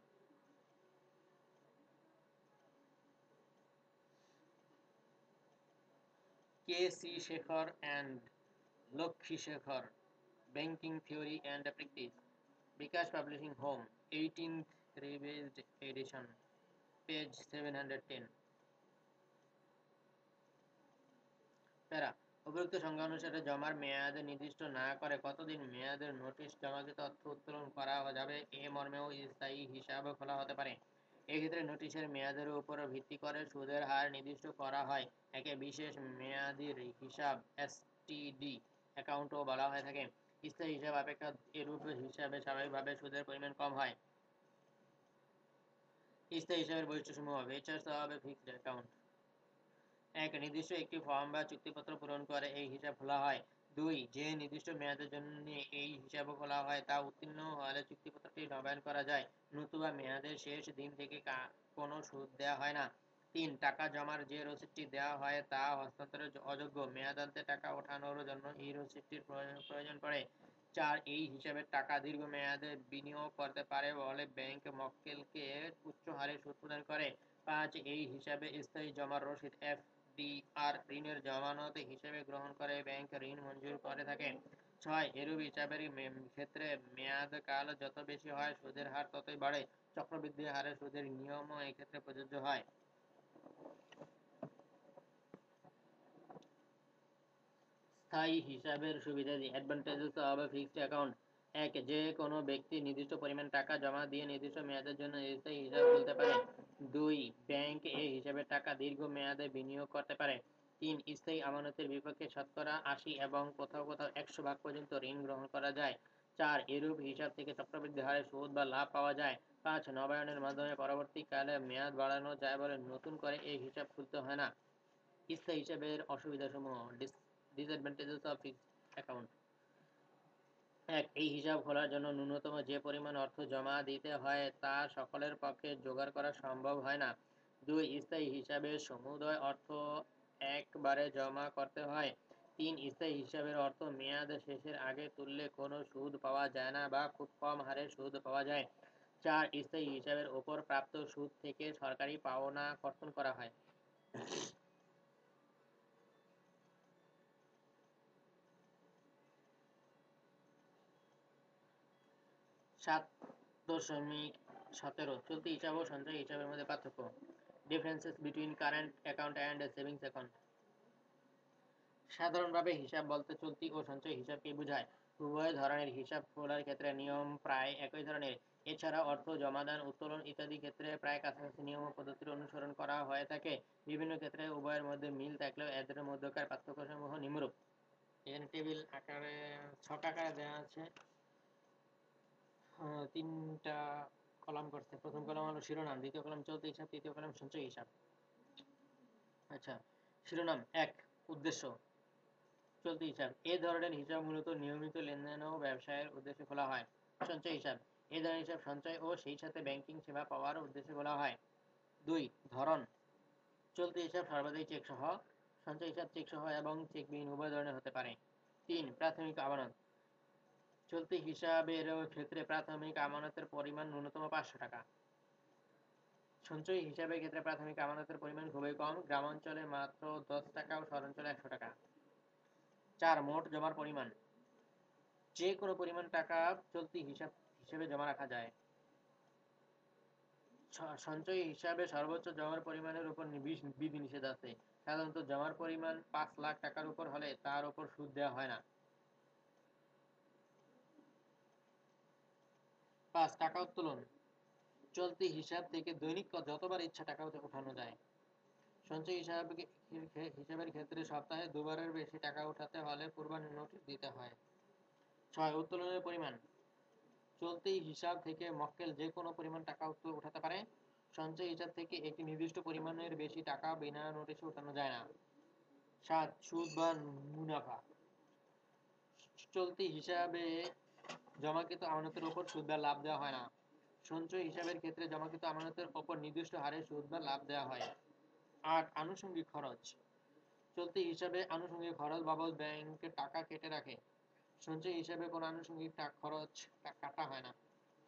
K C Shekhar and Lakshmi Shekhar, banking theory and practice, Vikas Publishing House, eighteenth revised edition, page seven hundred ten. Para উপযুক্ত সংজ্ঞা অনুসারে জমার মেয়াদ নির্দিষ্ট না করে কতদিন মেয়াদের নোটিশ জমাকৃত অর্থ উত্তোলন করা যাবে এ মর্মেও স্থায়ী হিসাব খোলা হতে পারে। এক্ষেত্রে নোটিশের মেয়াদের উপর ভিত্তি করে সুদের হার নির্দিষ্ট করা হয়। একে বিশেষ মেয়াদির হিসাব এসটিডি অ্যাকাউন্টও বলা হয়ে থাকে। স্থায়ী হিসাব অপেক্ষা এরূপ হিসাবে স্বাভাবিকভাবে সুদের পরিমাণ কম হয়। স্থায়ী হিসাবের বৈশিষ্ট্যসমূহ। Features of fixed account. এক নির্দিষ্ট একটি ফর্ম বা চুক্তিপত্র পূরণ করে এই হিসাব খোলা হয়। দুই যে নির্দিষ্ট মেয়াদের জন্য এই হিসাব খোলা হয় তা উত্তীর্ণ হলে চুক্তিপত্রটি নবায়ন করা যায়, নতুবা মেয়াদের শেষ দিন থেকে কোনো সুদ দেওয়া হয় না। তিন টাকা জমার যে রসিদটি দেওয়া হয় তা হস্তান্তরের অযোগ্য, মেয়াদান্তে টাকা ওঠানোর জন্য এই রসিদটির প্রয়োজন পড়ে। চার এই হিসাবের টাকা দীর্ঘমেয়াদে বিনিয়োগ করতে পারে বলে ব্যাংক মক্কেলকে উচ্চ হারে সুদ প্রদান করে। পাঁচ এই হিসাবে স্থায়ী জমার রসিদ এফ ডি আর ঋণের জামানত হিসেবে গ্রহণ করে ব্যাংক ঋণ মঞ্জুর করে থাকে। ছয় এরূপ হিসাবের ক্ষেত্রে মেয়াদকাল যত বেশি হয় সুদের হার ততই বাড়ে। চক্রবৃদ্ধি হারে সুদের নিয়মও এক্ষেত্রে প্রযোজ্য হয়। স্থায়ী হিসাবের সুবিধাদি। Advantages of fixed account. এক যে কোনো ব্যক্তি নির্দিষ্ট পরিমাণ টাকা জমা দিয়ে নির্দিষ্ট মেয়াদের জন্য স্থায়ী হিসাব খুলতে পারে। দুই ব্যাংক এই হিসাবের টাকা দীর্ঘ মেয়াদে বিনিয়োগ করতে পারে। তিন স্থায়ী আমানতের বিপক্ষে শতকরা আশি এবং কোথাও কোথাও একশো ভাগ পর্যন্ত ঋণ গ্রহণ করা যায়। চার এরূপ হিসাব থেকে চক্রবৃদ্ধি হারে সুদ বা লাভ পাওয়া যায়। পাঁচ নবায়নের মাধ্যমে পরবর্তীকালে মেয়াদ বাড়ানো যায় বলে নতুন করে এই হিসাব খুলতে হয় না। স্থায়ী হিসাবের অসুবিধাসমূহ। Disadvantages of fixed account. এক এই হিসাব খোলার জন্য ন্যূনতম যে পরিমাণ অর্থ জমা দিতে হয় তা সকলের পক্ষে জোগাড় করা সম্ভব হয় না। দুই স্থায়ী হিসাবে সমুদয় অর্থ একবারে জমা করতে হয়। তিন স্থায়ী হিসাবের অর্থ মেয়াদ শেষের আগে তুললে কোনো সুদ পাওয়া যায় না বা খুব কম হারে সুদ পাওয়া যায়। চার স্থায়ী হিসাবের ওপর প্রাপ্ত সুদ থেকে সরকারি পাওনা কর্তন করা হয়। সাত দশমিক সতেরো চলতি হিসাব ও সঞ্চয় হিসাবের মধ্যে পার্থক্য। Differences between current account and savings account. সাধারণভাবে হিসাব বলতে চলতি ও সঞ্চয় হিসাবকে বোঝায়। উভয় ধরনের হিসাব খোলার ক্ষেত্রে নিয়ম প্রায় একই ধরনের। এছাড়া অর্থ জমাদান, উত্তোলন ইত্যাদি ক্ষেত্রে প্রায় কাছাকাছি নিয়ম ও পদ্ধতির অনুসরণ করা হয়ে থাকে। বিভিন্ন ক্ষেত্রে উভয়ের মধ্যে মিল থাকলেও এদের মধ্যকার পার্থক্যসমূহ নিম্নরূপ। এখানে টেবিল আকারে ছক আকারে দেওয়া আছে। তিনটা কলাম করছে। প্রথম কলাম হলো শিরোনাম, দ্বিতীয় কলাম চলতি হিসাব, তৃতীয় কলাম সঞ্চয় হিসাব। আচ্ছা, শিরোনাম এক উদ্দেশ্য। চলতি হিসাব এ ধরনের হিসাব মূলত নিয়মিত লেনদেন ও ব্যবসায়ের উদ্দেশ্যে খোলা হয়। সঞ্চয় হিসাব এ ধরনের হিসাব সঞ্চয় ও সেই সাথে ব্যাংকিং সেবা পাওয়ার উদ্দেশ্যে খোলা হয়। দুই ধরন। চলতি হিসাব সর্বাধিক চেক সহ, সঞ্চয় হিসাব চেক সহ এবং চেকবিহীন উভয় ধরনের হতে পারে। তিন প্রাথমিক আমানত। চলতি হিসাবের ক্ষেত্রে প্রাথমিক আমানতের পরিমাণ ন্যূনতম পাঁচশো টাকা। সঞ্চয়ী হিসাবের ক্ষেত্রে প্রাথমিক আমানতের পরিমাণ খুবই কম, গ্রামাঞ্চলে মাত্র দশ টাকা ও শহরাঞ্চলে একশো টাকা। চার মোট জমার পরিমাণ। যে কোনো পরিমাণ টাকা চলতি হিসাব হিসেবে জমা রাখা যায়। সঞ্চয়ী হিসাবে সর্বোচ্চ জমার পরিমাণের উপর বিধিনিষেধ আছে। সাধারণত জমার পরিমাণ পাঁচ লাখ টাকার উপর হলে তার উপর সুদ দেওয়া হয় না। পাঁচ টাকা উত্তোলন। চলতি হিসাব থেকে দৈনিক যতবার ইচ্ছা টাকা উঠানো যায়। সঞ্চয় হিসাব হিসাবের ক্ষেত্রে সপ্তাহে দুবারের বেশি টাকা উঠাতে হলে পূর্বানুমতি দিতে হয়। ছয় উত্তোলনের পরিমাণ। চলতি হিসাব থেকে মক্কেল যে কোনো পরিমাণ টাকা উঠাতে পারে। সঞ্চয়ী হিসাব থেকে একটি নির্দিষ্ট পরিমাণের বেশি টাকা বিনা নোটিশে উঠানো যায় না। সাত সুদ বা মুনাফা। চলতি হিসাবে জমাকৃত আমানতের উপর সুদ বা লাভ দেওয়া হয় না। সঞ্চয়ী হিসাবের ক্ষেত্রে জমাকৃত আমানতের উপর নির্দিষ্ট হারে সুদ বা লাভ দেওয়া হয়। আট আনুষঙ্গিক খরচ। চলতি হিসাবে আনুষঙ্গিক খরচ বাবদ ব্যাংক টাকা কেটে রাখে। সঞ্চয়ী হিসাবে কোনো আনুষঙ্গিক খরচ কাটা হয় না।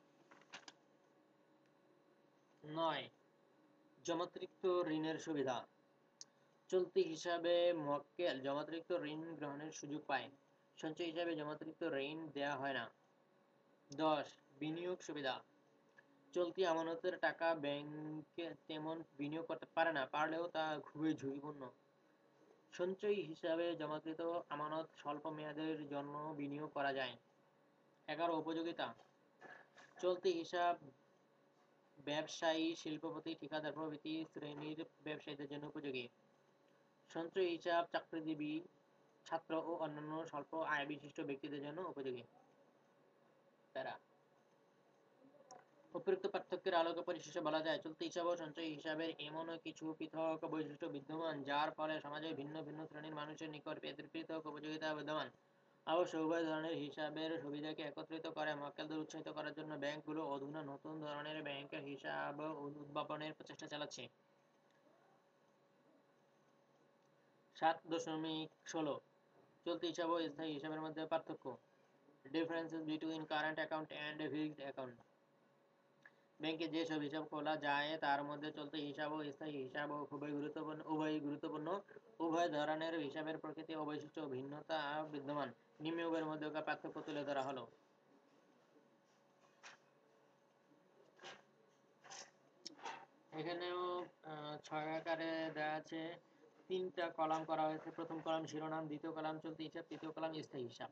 নয় জমাতিরিক্ত ঋণের সুবিধা। চলতি হিসাবে মক্কেল জমাতিরিক্ত ঋণ গ্রহণের সুযোগ পায়। সঞ্চয়ী হিসাবে জমাতিরিক্ত ঋণ দেওয়া হয় না। দশ বিনিয়োগ সুবিধা। চলতি আমানতের টাকা ব্যাংকে তেমন বিনিয়োগ করতে পারে না, পারলেও তা খুবই ঝুঁকিপূর্ণ। সঞ্চয়ী হিসাবে জমাকৃত আমানত স্বল্প মেয়াদের জন্য বিনিয়োগ করা যায়। এগারো উপযোগিতা। চলতি হিসাব ব্যবসায়ী, শিল্পপতি, ঠিকাদার প্রভৃতি শ্রেণীর ব্যবসায়ীদের জন্য উপযোগী। সঞ্চয়ী হিসাব চাকরিজীবী, ছাত্র ও অন্যান্য স্বল্প আয় বিশিষ্ট ব্যক্তিদের জন্য উপযোগী। প্যারা। উপরোক্ত পার্থক্যের আলোকে পরিশেষে বলা যায়, চলতি হিসাব ও সঞ্চয়ী হিসাবের এমন কিছু পৃথক বৈশিষ্ট্য বিদ্যমান যার ফলে সমাজে ভিন্ন ভিন্ন শ্রেণীর মানুষের নিকট এদের পৃথক উপযোগিতা বিদ্যমান। অবশ্য উভয় ধরনের হিসাবের সুবিধাকে একত্রিত করে মক্কেলদের উৎসাহিত করার জন্য ব্যাংকগুলো অধুনা নতুন ধরনের ব্যাংকের হিসাব উদ্ভাবনের প্রচেষ্টা চালাচ্ছে। সাত দশমিক ষোলো চলতি হিসাব ও স্থায়ী হিসাবের মধ্যে পার্থক্য। Differences between current account and fixed account. ব্যাংকে যে সব হিসাব খোলা যায় তার মধ্যে চলতি হিসাব ও স্থায়ী হিসাব খুবই গুরুত্বপূর্ণ উভয়ই গুরুত্বপূর্ণ। উভয় ধরনের হিসাবের প্রকৃতি ও বৈশিষ্ট্য ভিন্নতা বিদ্যমান। নিম্নে উভয়ের মধ্যকার পার্থক্য তুলে ধরা হলো। এখানেও ছয় আকারে দেওয়া আছে, তিনটা কলাম করা হয়েছে। প্রথম কলাম শিরোনাম, দ্বিতীয় কলাম চলতি হিসাব, তৃতীয় কলাম স্থায়ী হিসাব।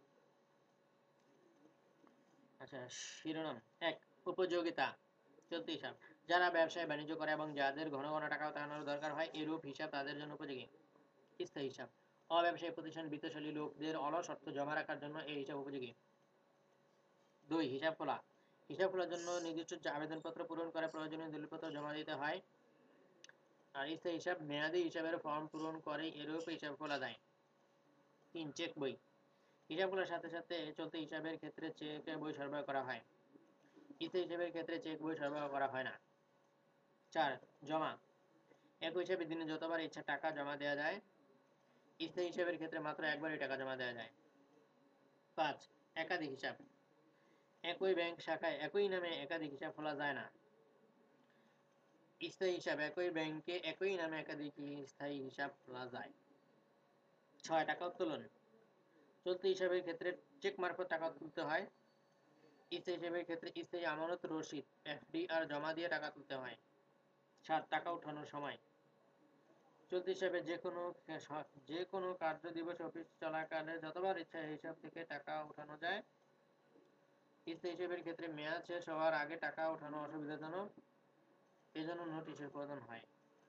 আচ্ছা, শিরোনাম এক উপযোগিতা। চলতি হিসাব যারা ব্যবসায় বাণিজ্য করে এবং যাদের ঘন ঘন টাকা উঠানোর দরকার হয় এরূপ হিসাব তাদের জন্য উপযোগী। স্থায়ী হিসাব অব্যবসায়ী প্রতিষ্ঠান, বিত্তশালী লোকদের অলস অর্থ জমা রাখার জন্য এই হিসাব উপযোগী। দুই হিসাব খোলা। হিসাব খোলার জন্য নির্দিষ্ট আবেদনপত্র পূরণ করে প্রয়োজনীয় দলিলপত্র জমা দিতে হয়। আর স্থায়ী হিসাব মেয়াদি হিসাবের ফর্ম পূরণ করে এরূপ হিসাব খোলা যায়। তিন চেক বই। হিসাব খোলার সাথে সাথে চলতি হিসাবের ক্ষেত্রে চেক বই সরবরাহ করা হয়। স্থায়ী হিসাবের ক্ষেত্রে চেক বই সরবরাহ করা হয় না। চার জমা। একই হিসাবে দিনে যতবার ইচ্ছা টাকা জমা দেওয়া যায়। স্থায়ী হিসাবের ক্ষেত্রে মাত্র একবারই টাকা জমা দেওয়া যায়। পাঁচ একাধিক হিসাব। একই ব্যাংক শাখায় একই নামে একাধিক হিসাব খোলা যায় না। স্থায়ী হিসাব একই ব্যাংকে একই নামে একাধিক স্থায়ী হিসাব খোলা যায়। ছয় টাকা উত্তোলন। চলতি হিসাবের ক্ষেত্রে চেক মারফত টাকা তুলতে হয়। স্থায়ী হিসাবের ক্ষেত্রে স্থায়ী আমানত রসিদ এফডি আর জমা দিয়ে টাকা তুলতে হয়। সাত টাকা উঠানোর সময়। চলতি হিসাবে যে কোনো যে কোনো কার্য দিবস অফিস চলাকালে যতবার ইচ্ছা হিসাব থেকে টাকা উঠানো যায়। স্থায়ী হিসাবের ক্ষেত্রে মেয়াদ শেষ হওয়ার আগে টাকা উঠানো অসুবিধাজনক, এজন্য নোটিশের প্রয়োজন হয়।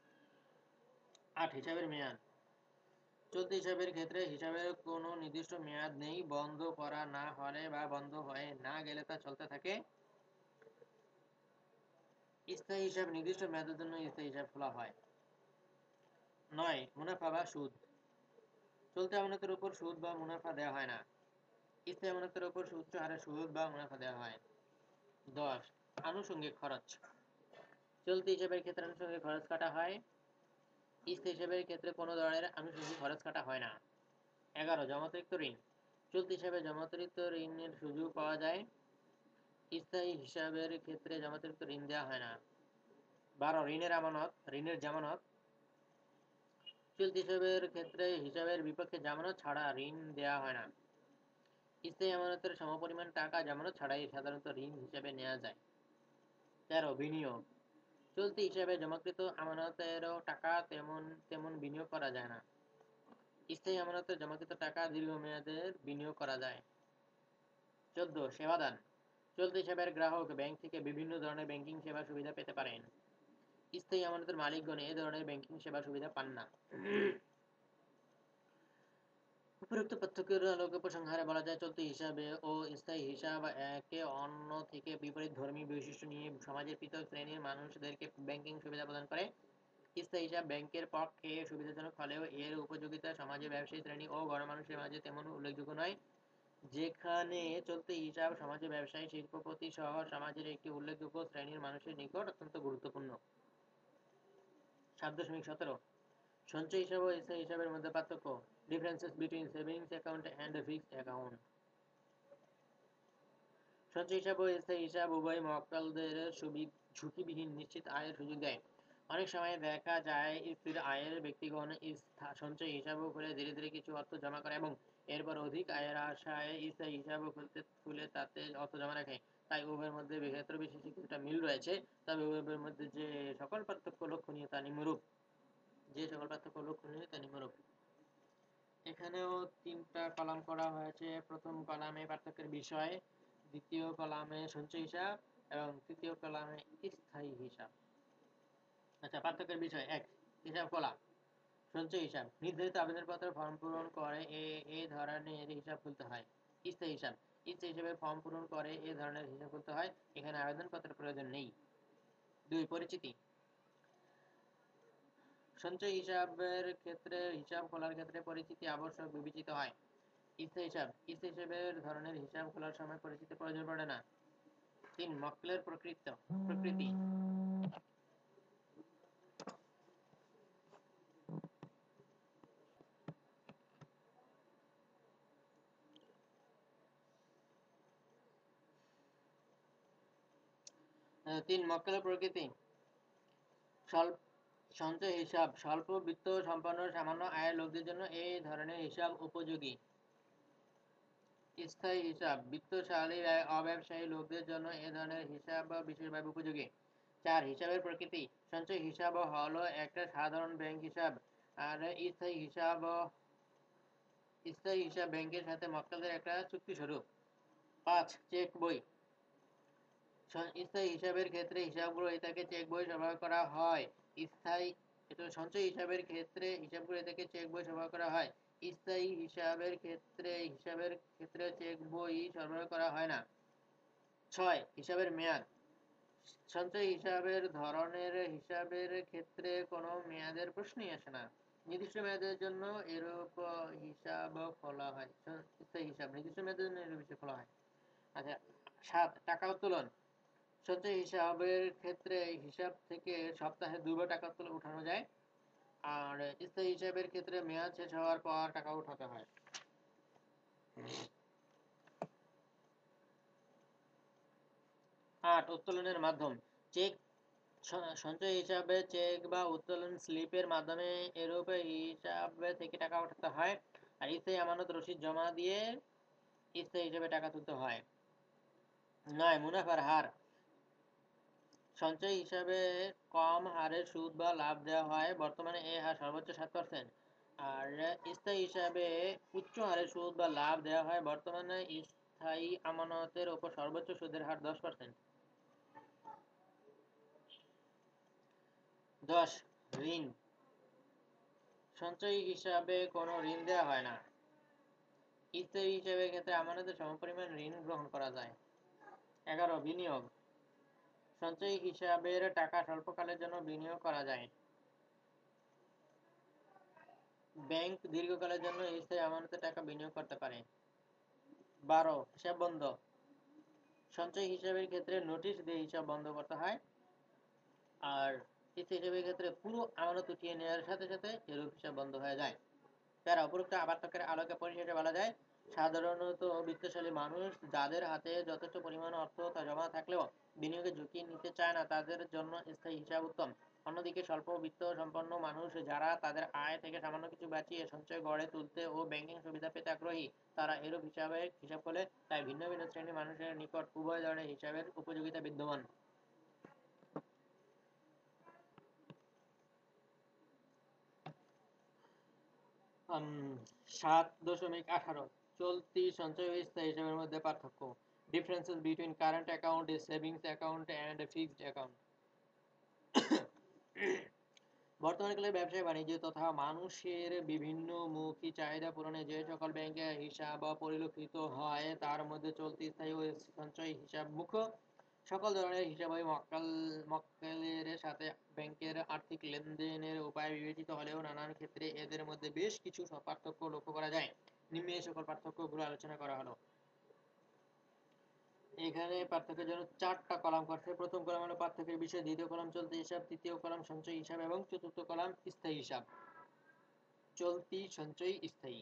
আট হিসাবের মেয়াদ। চলতি হিসাবের ক্ষেত্রে হিসাবের কোনো নির্দিষ্ট মেয়াদ নেই, বন্ধ করা না হলে বা বন্ধ হয়ে না গেলে তা চলতে থাকে। স্থায়ী হিসাব নির্দিষ্ট মেয়াদের জন্য স্থায়ী হিসাব খোলা হয়। নয় মুনাফা বা সুদ। চলতি আমানতের উপর সুদ বা মুনাফা দেওয়া হয় না। স্থায়ী আমানতের উপর উচ্চ হারে সুদ বা মুনাফা দেওয়া হয়। দশ আনুষঙ্গিক খরচ। চলতি হিসাবের ক্ষেত্রে আনুষঙ্গিক খরচ কাটা হয়। স্থায়ী হিসাবের ক্ষেত্রে কোনো ধরনের আনুষঙ্গিক খরচ কাটা হয় না। এগারো জমাতিরিক্ত ঋণ। চলতি হিসাবে জমাতিরিক্ত ঋণের সুযোগ পাওয়া যায়। স্থায়ী হিসাবের ক্ষেত্রে জমাতিরিক্ত ঋণ দেওয়া হয় না। বারো ঋণের আমানত ঋণের জামানত। চলতি হিসাবের ক্ষেত্রে হিসাবের বিপক্ষে জামানত ছাড়া ঋণ দেওয়া হয় না। স্থায়ী আমানতের সমপরিমাণ টাকা জামানত ছাড়াই সাধারণত ঋণ হিসাবে নেওয়া যায়। তেরো বিনিয়োগ। চলতি হিসাবে জমাকৃত আমানতেরও টাকা তেমন তেমন বিনিয়োগ করা যায় না। স্থায়ী আমানতে জমাকৃত টাকা দীর্ঘমেয়াদের বিনিয়োগ করা যায়। চোদ্দ সেবাদান। চলতি হিসাবের গ্রাহক ব্যাংক থেকে বিভিন্ন ধরনের ব্যাংকিং সেবা সুবিধা পেতে পারেন। স্থায়ী আমানতের মালিকগণ এ ধরনের ব্যাংকিং সেবা সুবিধা পান না। উপরোক্ত পার্থক্যের আলোকে উপসংহারে বলা যায় চলতি হিসাবে ও স্থায়ী হিসাব একে অন্য থেকে বিপরীত ধর্মী বৈশিষ্ট্য নিয়ে সমাজের পৃথক শ্রেণীর মানুষদেরকে ব্যাংকিং সুবিধা প্রদান করে। স্থায়ী হিসাব ব্যাংকের পক্ষে সুবিধাজনক হলেও এর উপযোগিতা সমাজের ব্যবসায়ী শ্রেণী ও গণমানুষের মাঝে তেমন উল্লেখযোগ্য নয়। যেখানে চলতি হিসাব সমাজে ব্যবসায়ী শিল্পপতি সহ সমাজের একটি উল্লেখযোগ্য শ্রেণীর মানুষের নিকট অত্যন্ত গুরুত্বপূর্ণ। সাত দশমিক সতেরো সঞ্চয় হিসাব ও স্থায়ী হিসাবের মধ্যে পার্থক্য। Differences between savings account and fixed account. সঞ্চয় হিসাব ও স্থায়ী হিসাব উভয় মক্কেলদের ঝুঁকিবিহীন নিশ্চিত আয়ের সুযোগ দেয়। অনেক সময় দেখা যায় স্থির আয়ের ব্যক্তিগণ সঞ্চয় হিসাবও খুলে ধীরে ধীরে কিছু অর্থ জমা করে এবং এরপর অধিক আয়ের আশায় স্থায়ী হিসাবও খুলতে খুলে তাতে অর্থ জমা রাখে। তাই উভয়ের মধ্যে ক্ষেত্র বিশেষে কিছুটা মিল রয়েছে, তবে উভয়ের মধ্যে যে সকল পার্থক্য লক্ষণীয় তা নিম্নরূপ। যে সকল পার্থক্য লক্ষণীয় তা নিম্নরূপ। এখানেও তিনটা কলাম করা হয়েছে। প্রথম কলামে পার্থক্যের বিষয়, দ্বিতীয় কলামে সঞ্চয় হিসাব এবং তৃতীয় কলামে স্থায়ী হিসাব। আচ্ছা, পার্থক্যের বিষয় এক, হিসাব খোলা। সঞ্চয় হিসাব নির্ধারিত আবেদনপত্র ফর্ম পূরণ করে এ এই ধরনের হিসাব খুলতে হয়। স্থায়ী হিসাব স্থায়ী হিসাবে ফর্ম পূরণ করে এ ধরনের হিসাব খুলতে হয়, এখানে আবেদনপত্রের প্রয়োজন নেই। দুই, পরিচিতি। সঞ্চয় হিসাবের ক্ষেত্রে হিসাব খোলার ক্ষেত্রে পরিচিতি আবশ্যক বিবেচিত হয়। স্থায়ী হিসাব স্থায়ী হিসাবের ধরনের হিসাব খোলার সময় পরিচিতি প্রয়োজন পড়ে না। তিন, মক্কেলের প্রকৃত প্রকৃতি। আহ, তিন, মক্কেলের প্রকৃতি। স্বল্প সঞ্চয় হিসাব স্বল্প বিত্ত সম্পন্ন সামান্য আয়ের লোকদের জন্য এই ধরনের হিসাব উপযোগী। স্থায়ী হিসাব বিত্তশালী অব্যবসায়ী লোকদের জন্য এ ধরনের হিসাব বিশেষভাবে উপযোগী। চার, হিসাবের প্রকৃতি। সঞ্চয় হিসাব হলো একটা সাধারণ ব্যাংক হিসাব, আর স্থায়ী হিসাব স্থায়ী হিসাব ব্যাংকের সাথে মক্কেলদের একটা চুক্তি স্বরূপ। পাঁচ, চেক বই। স্থায়ী হিসাবের ক্ষেত্রে হিসাব গ্রহীতাকে চেক বই সরবরাহ করা হয়। স্থায়ী সঞ্চয় হিসাবের ক্ষেত্রে হিসাব গ্রহীতাকে চেক বই সরবরাহ করা হয়। স্থায়ী হিসাবের ক্ষেত্রে হিসাবের ক্ষেত্রে চেক বই সরবরাহ করা হয় না। ছয়, হিসাবের মেয়াদ। সঞ্চয় হিসাবের ধরনের হিসাবের ক্ষেত্রে কোনো মেয়াদের প্রশ্নই আসে না। নির্দিষ্ট মেয়াদের জন্য এরূপ হিসাব খোলা হয়। স্থায়ী হিসাব নির্দিষ্ট মেয়াদের জন্য এরূপ হিসাব খোলা হয়। আচ্ছা, সাত, টাকা উত্তোলন। সঞ্চয় হিসাবের ক্ষেত্রে হিসাব থেকে সপ্তাহে দুবার টাকা তুলে উঠানো যায়, আর স্থায়ী হিসাবের ক্ষেত্রে মেয়াদ শেষ হওয়ার পর টাকা উঠাতে হয়। আট, উত্তোলনের মাধ্যম। চেক সঞ্চয় হিসাবে চেক বা উত্তোলন স্লিপের মাধ্যমে এরূপ হিসাব থেকে টাকা উঠাতে হয়, আর স্থায়ী আমানত রসিদ জমা দিয়ে স্থায়ী হিসাবে টাকা তুলতে হয়। নয়, মুনাফার হার। সঞ্চয় হিসাবে কম হারে সুদ বা লাভ দেওয়া হয়, বর্তমানে এই হার সর্বোচ্চ সাত পার্সেন্ট। আর স্থায়ী হিসাবে উচ্চ হারে সুদ বা লাভ দেওয়া হয়, বর্তমানে স্থায়ী আমানতের উপর সর্বোচ্চ সুদের হার দশ পার্সেন্ট। দশ, ঋণ। সঞ্চয় হিসাবে কোনো ঋণ দেওয়া হয় না। স্থায়ী হিসাবের ক্ষেত্রে আমানতের সমপরিমাণ ঋণ গ্রহণ করা যায়। এগারো, বিনিয়োগ। সঞ্চয় হিসাবের টাকা স্বল্পকালের জন্য বিনিয়োগ করা যায়। ব্যাংক দীর্ঘকালের জন্য স্থায়ী আমানতের টাকা বিনিয়োগ করতে পারে। বারো, হিসাব বন্ধ। সঞ্চয় হিসাবের ক্ষেত্রে নোটিশ দিয়ে হিসাব বন্ধ করতে হয়, আর স্থায়ী হিসাবের ক্ষেত্রে পুরো আমানত উঠিয়ে নেওয়ার সাথে সাথে এরূপ হিসাব বন্ধ হয়ে যায়। তারা উপরোক্ত পার্থক্যের আলোকে পরিশেষে বলা যায়, সাধারণত বিত্তশালী মানুষ যাদের হাতে যথেষ্ট পরিমাণ অর্থ জমা থাকলেও বিনিয়োগের ঝুঁকি নিতে চায় না, তাদের জন্য স্থায়ী হিসাব উত্তম। অন্যদিকে স্বল্প বিত্ত সম্পন্ন মানুষ যারা তাদের আয় থেকে সামান্য কিছু বাঁচিয়ে সঞ্চয় গড়ে তুলতে ও ব্যাংকিং সুবিধা পেতে আগ্রহী, তারা এরূপ হিসাবে হিসাব করে। তাই ভিন্ন ভিন্ন শ্রেণীর মানুষের নিকট উভয় ধরনের হিসাবের উপযোগিতা বিদ্যমান। সাত দশমিক আঠারো চলতি সঞ্চয় ও স্থায়ী হিসাবের মধ্যে পার্থক্য। Differences between current account, savings account and fixed account. বর্তমানকালে ব্যবসায় বাণিজ্য তথা মানুষের বিভিন্ন মুখী চাহিদা পূরণে যে সকল ব্যাংকের হিসাব পরিলক্ষিত হয় তার মধ্যে চলতি, স্থায়ী ও সঞ্চয়ী হিসাব মুখ্য। সকল ধরনের হিসাবই মক্কেল মক্কেলের সাথে ব্যাংকের আর্থিক লেনদেনের উপায় বিবেচিত হলেও নানান ক্ষেত্রে এদের মধ্যে বেশ কিছু পার্থক্য লক্ষ্য করা যায়। নিম্নে এই সকল পার্থক্যগুলো আলোচনা করা হলো। এখানে পার্থক্যের জন্য চারটা কলাম করছে। প্রথম কলাম হলো পার্থক্যের বিষয়, দ্বিতীয় কলাম চলতি হিসাব, তৃতীয় কলাম সঞ্চয়ী হিসাব এবং চতুর্থ কলাম স্থায়ী হিসাব। চলতি, সঞ্চয়ী, স্থায়ী।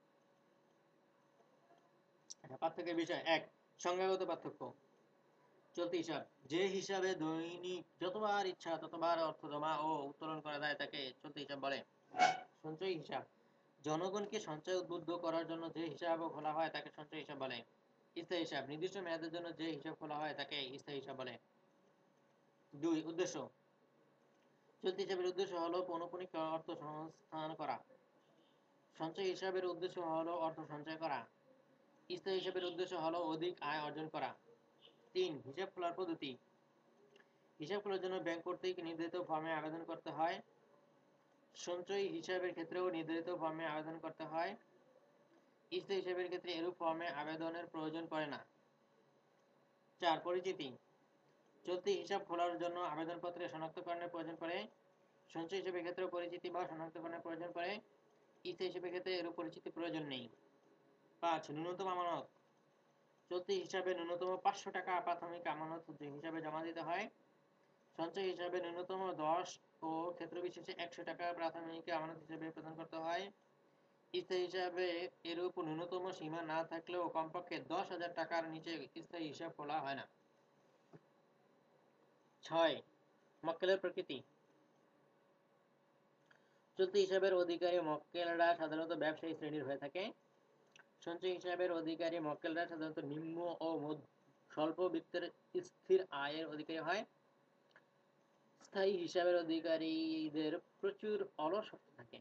পার্থক্যের বিষয় এক, সংজ্ঞাগত পার্থক্য। চলতি হিসাব, যে হিসাবে দৈনিক যতবার ইচ্ছা ততবার অর্থ জমা ও উত্তোলন করা যায় তাকে চলতি হিসাব বলে। সঞ্চয়ী হিসাব, জনগণকে সঞ্চয় উদ্বুদ্ধ করার জন্য যে হিসাব খোলা হয় তাকে সঞ্চয়ী হিসাব বলে। স্থায়ী হিসাব, নির্দিষ্ট মেয়াদের জন্য যে হিসাব খোলা হয় তাকে স্থায়ী হিসাব বলে। দুই, উদ্দেশ্য। চলতি হিসাবের উদ্দেশ্য হলো পৌনঃপুনিক অর্থ সংস্থান করা। সঞ্চয় হিসাবের উদ্দেশ্য হলো অর্থ সঞ্চয় করা। স্থায়ী হিসাবের উদ্দেশ্য হলো অধিক আয় অর্জন করা। তিন, হিসাব খোলার পদ্ধতি। হিসাব খোলার জন্য ব্যাংক কর্তৃক নির্ধারিত ফর্মে আবেদন করতে হয়। সঞ্চয়ী হিসাবের ক্ষেত্রেও নির্ধারিত ফর্মে আবেদন করতে হয়। স্থায়ী হিসাবের ক্ষেত্রে এরূপ ফর্মে আবেদনের প্রয়োজন পড়ে না। চার, পরিচিতি। চলতি হিসাব খোলার জন্য আবেদনপত্রে শনাক্তকরণের প্রয়োজন পড়ে। সঞ্চয় হিসাবের ক্ষেত্রে পরিচিতি বা শনাক্তকরণের প্রয়োজন পড়ে। স্থায়ী হিসাবের ক্ষেত্রে এরূপ পরিচিতি প্রয়োজন নেই। পাঁচ, ন্যূনতম আমানত। চলতি হিসাবে ন্যূনতম পাঁচশো টাকা প্রাথমিক আমানত হিসাবে জমা দিতে হয়। সঞ্চয় হিসাবে ন্যূনতম দশ ও ক্ষেত্রবিশেষে একশো টাকা প্রাথমিক আমানত হিসাবে প্রদান করতে হয়। স্থায়ী হিসাবে এরূপ ন্যূনতম সীমা না থাকলেও কমপক্ষে দশ হাজার টাকার নিচে স্থায়ী হিসাব খোলা হয় না। ছয়, মক্কেলের প্রকৃতি। চলতি হিসাবের অধিকারী মক্কেলরা সাধারণত ব্যবসায়ী শ্রেণীর হয়ে থাকে। সঞ্চয় হিসাবের অধিকারী মক্কেলরা সাধারণত নিম্ন ও স্বল্প বিত্তের স্থির আয়ের অধিকারী হয়। স্থায়ী হিসাবের অধিকারীদের প্রচুর অলস অর্থ থাকে।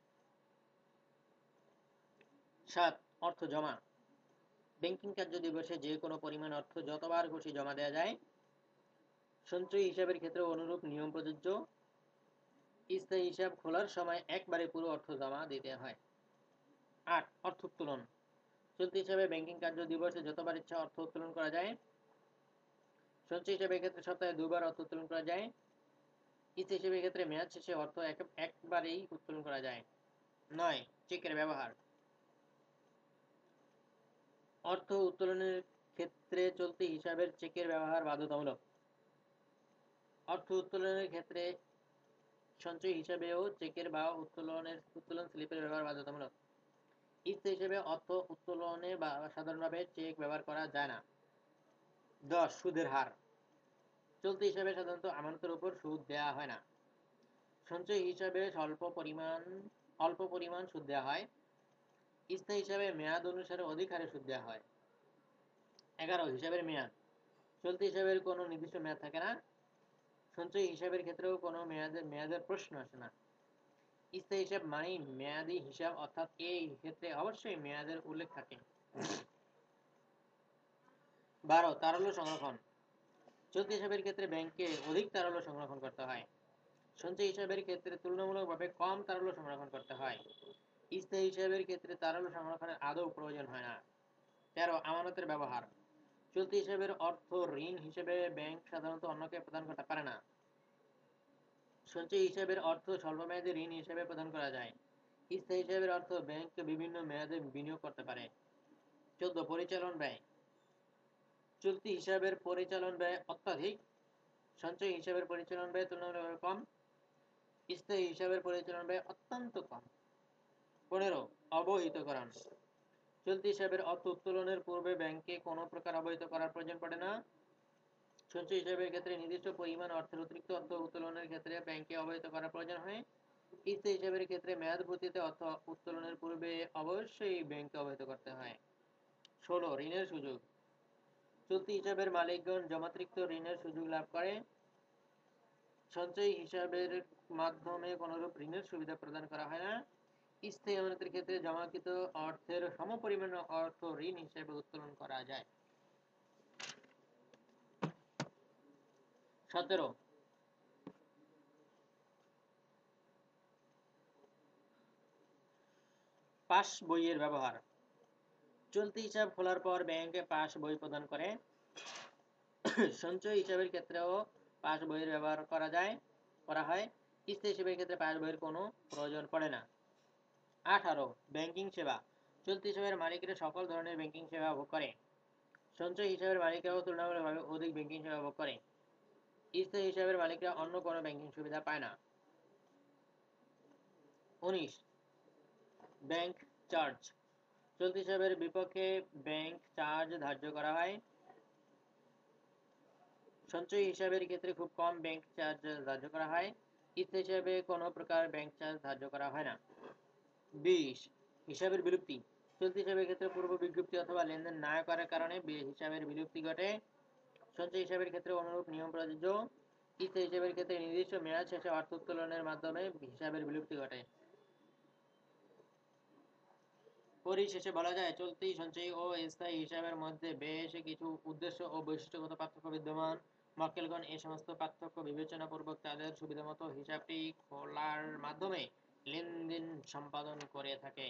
সাত, অর্থ জমা। ব্যাংকিং কার্য দিবসে যে কোনো পরিমাণ অর্থ যতবার খুশি জমা দেওয়া যায়। সঞ্চয়ী হিসাবের ক্ষেত্রে অনুরূপ নিয়ম প্রযোজ্য। স্থায়ী হিসাব খোলার সময় একবারে পুরো অর্থ জমা দিতে হয়। আট, অর্থ উত্তোলন। চলতি হিসাবে ব্যাংকিং কার্য দিবসে যতবার ইচ্ছা অর্থ উত্তোলন করা যায়। সঞ্চয় হিসাবের ক্ষেত্রে সপ্তাহে দুবার অর্থ উত্তোলন করা যায়। স্থায়ী হিসাবের ক্ষেত্রে মেয়াদ শেষে অর্থ একবারেই উত্তোলন করা যায়। নয়, চেকের ব্যবহার। অর্থ উত্তোলনের ক্ষেত্রে চলতি হিসাবের চেকের ব্যবহার বাধ্যতামূলক। অর্থ উত্তোলনের ক্ষেত্রে সঞ্চয় হিসাবেও চেকের বা উত্তোলনের উত্তোলন স্লিপের ব্যবহার বাধ্যতামূলক। স্থায়ী হিসাবে অর্থ উত্তোলনে বা সাধারণভাবে চেক ব্যবহার করা যায় না। দশ, সুদের হার। চলতি হিসাবে সাধারণত আমানতের উপর সুদ দেওয়া হয় না। সঞ্চয় হিসাবে স্বল্প পরিমাণ অল্প পরিমাণ সুদ দেওয়া হয়। স্থায়ী হিসাবে মেয়াদ অনুসারে অধিক হারে সুদ দেওয়া হয়। এগারো, হিসাবের মেয়াদ। চলতি হিসাবের কোনো নির্দিষ্ট মেয়াদ থাকে না। সঞ্চয়ী হিসাবের ক্ষেত্রেও কোনো মেয়াদের মেয়াদের প্রশ্ন আসে না। স্থায়ী হিসাব মানেই মেয়াদি হিসাব, অর্থাৎ এই ক্ষেত্রে অবশ্যই মেয়াদের উল্লেখ থাকে। বারো, তারল্য সংরক্ষণ। চলতি হিসাবের ক্ষেত্রে ব্যাংকে অধিক তারল্য সংরক্ষণ করতে হয়। সঞ্চয় হিসাবের ক্ষেত্রে তুলনামূলকভাবে কম তারল্য সংরক্ষণ করতে হয়। স্থায়ী হিসাবের ক্ষেত্রে তারল্য সংরক্ষণের আদৌ প্রয়োজন হয় না। তেরো, আমানতের ব্যবহার। চলতি হিসাবের অর্থ ঋণ হিসেবে ব্যাংক সাধারণত অন্যকে প্রদান করতে পারে না। সঞ্চয় হিসাবের অর্থ স্বল্পমেয়াদী ঋণ হিসেবে প্রদান করা যায়। স্থায়ী হিসাবের অর্থ ব্যাংক বিভিন্ন মেয়াদে বিনিয়োগ করতে পারে। চোদ্দ, পরিচালন ব্যয়। চলতি হিসাবের পরিচালন ব্যয় অত্যাধিক। সঞ্চয় হিসাবের পরিচালন ব্যয় তুলনামূলকভাবে কম। স্থায়ী হিসাবের পরিচালন ব্যয় অত্যন্ত কম। পনেরো, অবহিতকরণ। চলতি হিসাবের অর্থ উত্তোলনের পূর্বে ব্যাংকে কোনো প্রকার অবহিত করার প্রয়োজন পড়ে না। সঞ্চয় হিসাবের ক্ষেত্রে নির্দিষ্ট পরিমাণ অর্থের অতিরিক্ত অর্থ উত্তোলনের ক্ষেত্রে ব্যাংকে অবহিত করার প্রয়োজন হয়। স্থায়ী হিসাবের ক্ষেত্রে মেয়াদপূর্তিতে অর্থ উত্তোলনের পূর্বে অবশ্যই ব্যাংকে অবহিত করতে হয়। ষোলো, ঋণের সুযোগ। চলতি হিসাবের মালিকগণ জমাতিরিক্ত ঋণের সুযোগ লাভ করে। সঞ্চয়ী হিসাবের মাধ্যমে কোনরূপ ঋণের সুবিধা প্রদান করা হয় না। স্থায়ী আমানতের ক্ষেত্রে জমাকৃত অর্থের সমপরিমাণ অর্থ ঋণ হিসেবে উত্তোলন করা যায়। সতেরো, পাস বইয়ের ব্যবহার। চলতি হিসাব খোলার পর ব্যাংকে পাস বই প্রদান করে। সঞ্চয় হিসাবের ক্ষেত্রেও পাস বইয়ের ব্যবহার করা যায় করা হয়। স্থায়ী হিসাবের ক্ষেত্রে পাস বইয়ের কোনো প্রয়োজন পড়ে না। আঠারো ব্যাংকিং সেবা। চলতি হিসাবের মালিকরা সকল ধরনের ব্যাংকিং সেবা ভোগ করে। সঞ্চয় হিসাবের মালিকরাও তুলনামূলকভাবে অধিক ব্যাংকিং সেবা ভোগ করে। স্থায়ী হিসাবের মালিকরা অন্য কোনো ব্যাংকিং সুবিধা পায় না। উনিশ ব্যাংক চার্জ। চলতি হিসাবের বিপক্ষে ব্যাংক চার্জ ধার্য করা হয়। সঞ্চয়ী হিসাবের ক্ষেত্রে খুব কম ব্যাংক চার্জ ধার্য করা হয়। স্থায়ী হিসাবে কোনো প্রকার ব্যাংক চার্জ ধার্য করা হয় না। বিশ হিসাবের বিলুপ্তি। চলতি হিসাবের ক্ষেত্রে পূর্ব বিজ্ঞপ্তি অথবা লেনদেন না করার কারণে হিসাবের বিলুপ্তি ঘটে। সঞ্চয় হিসাবের ক্ষেত্রে অনুরূপ নিয়ম প্রযোজ্য। স্থায়ী হিসাবের ক্ষেত্রে নির্দিষ্ট মেয়াদ শেষে অর্থ উত্তোলনের মাধ্যমে হিসাবের বিলুপ্তি ঘটে। পরিশেষে বলা যায়, চলতি, সঞ্চয়ী ও স্থায়ী হিসাবের মধ্যে বেশ কিছু উদ্দেশ্য ও বৈশিষ্ট্যগত পার্থক্য বিদ্যমান। মক্কেলগণ এ সমস্ত পার্থক্য বিবেচনাপূর্বক তাদের সুবিধামতো হিসাবটি খোলার মাধ্যমে লেনদেন সম্পাদন করে থাকে।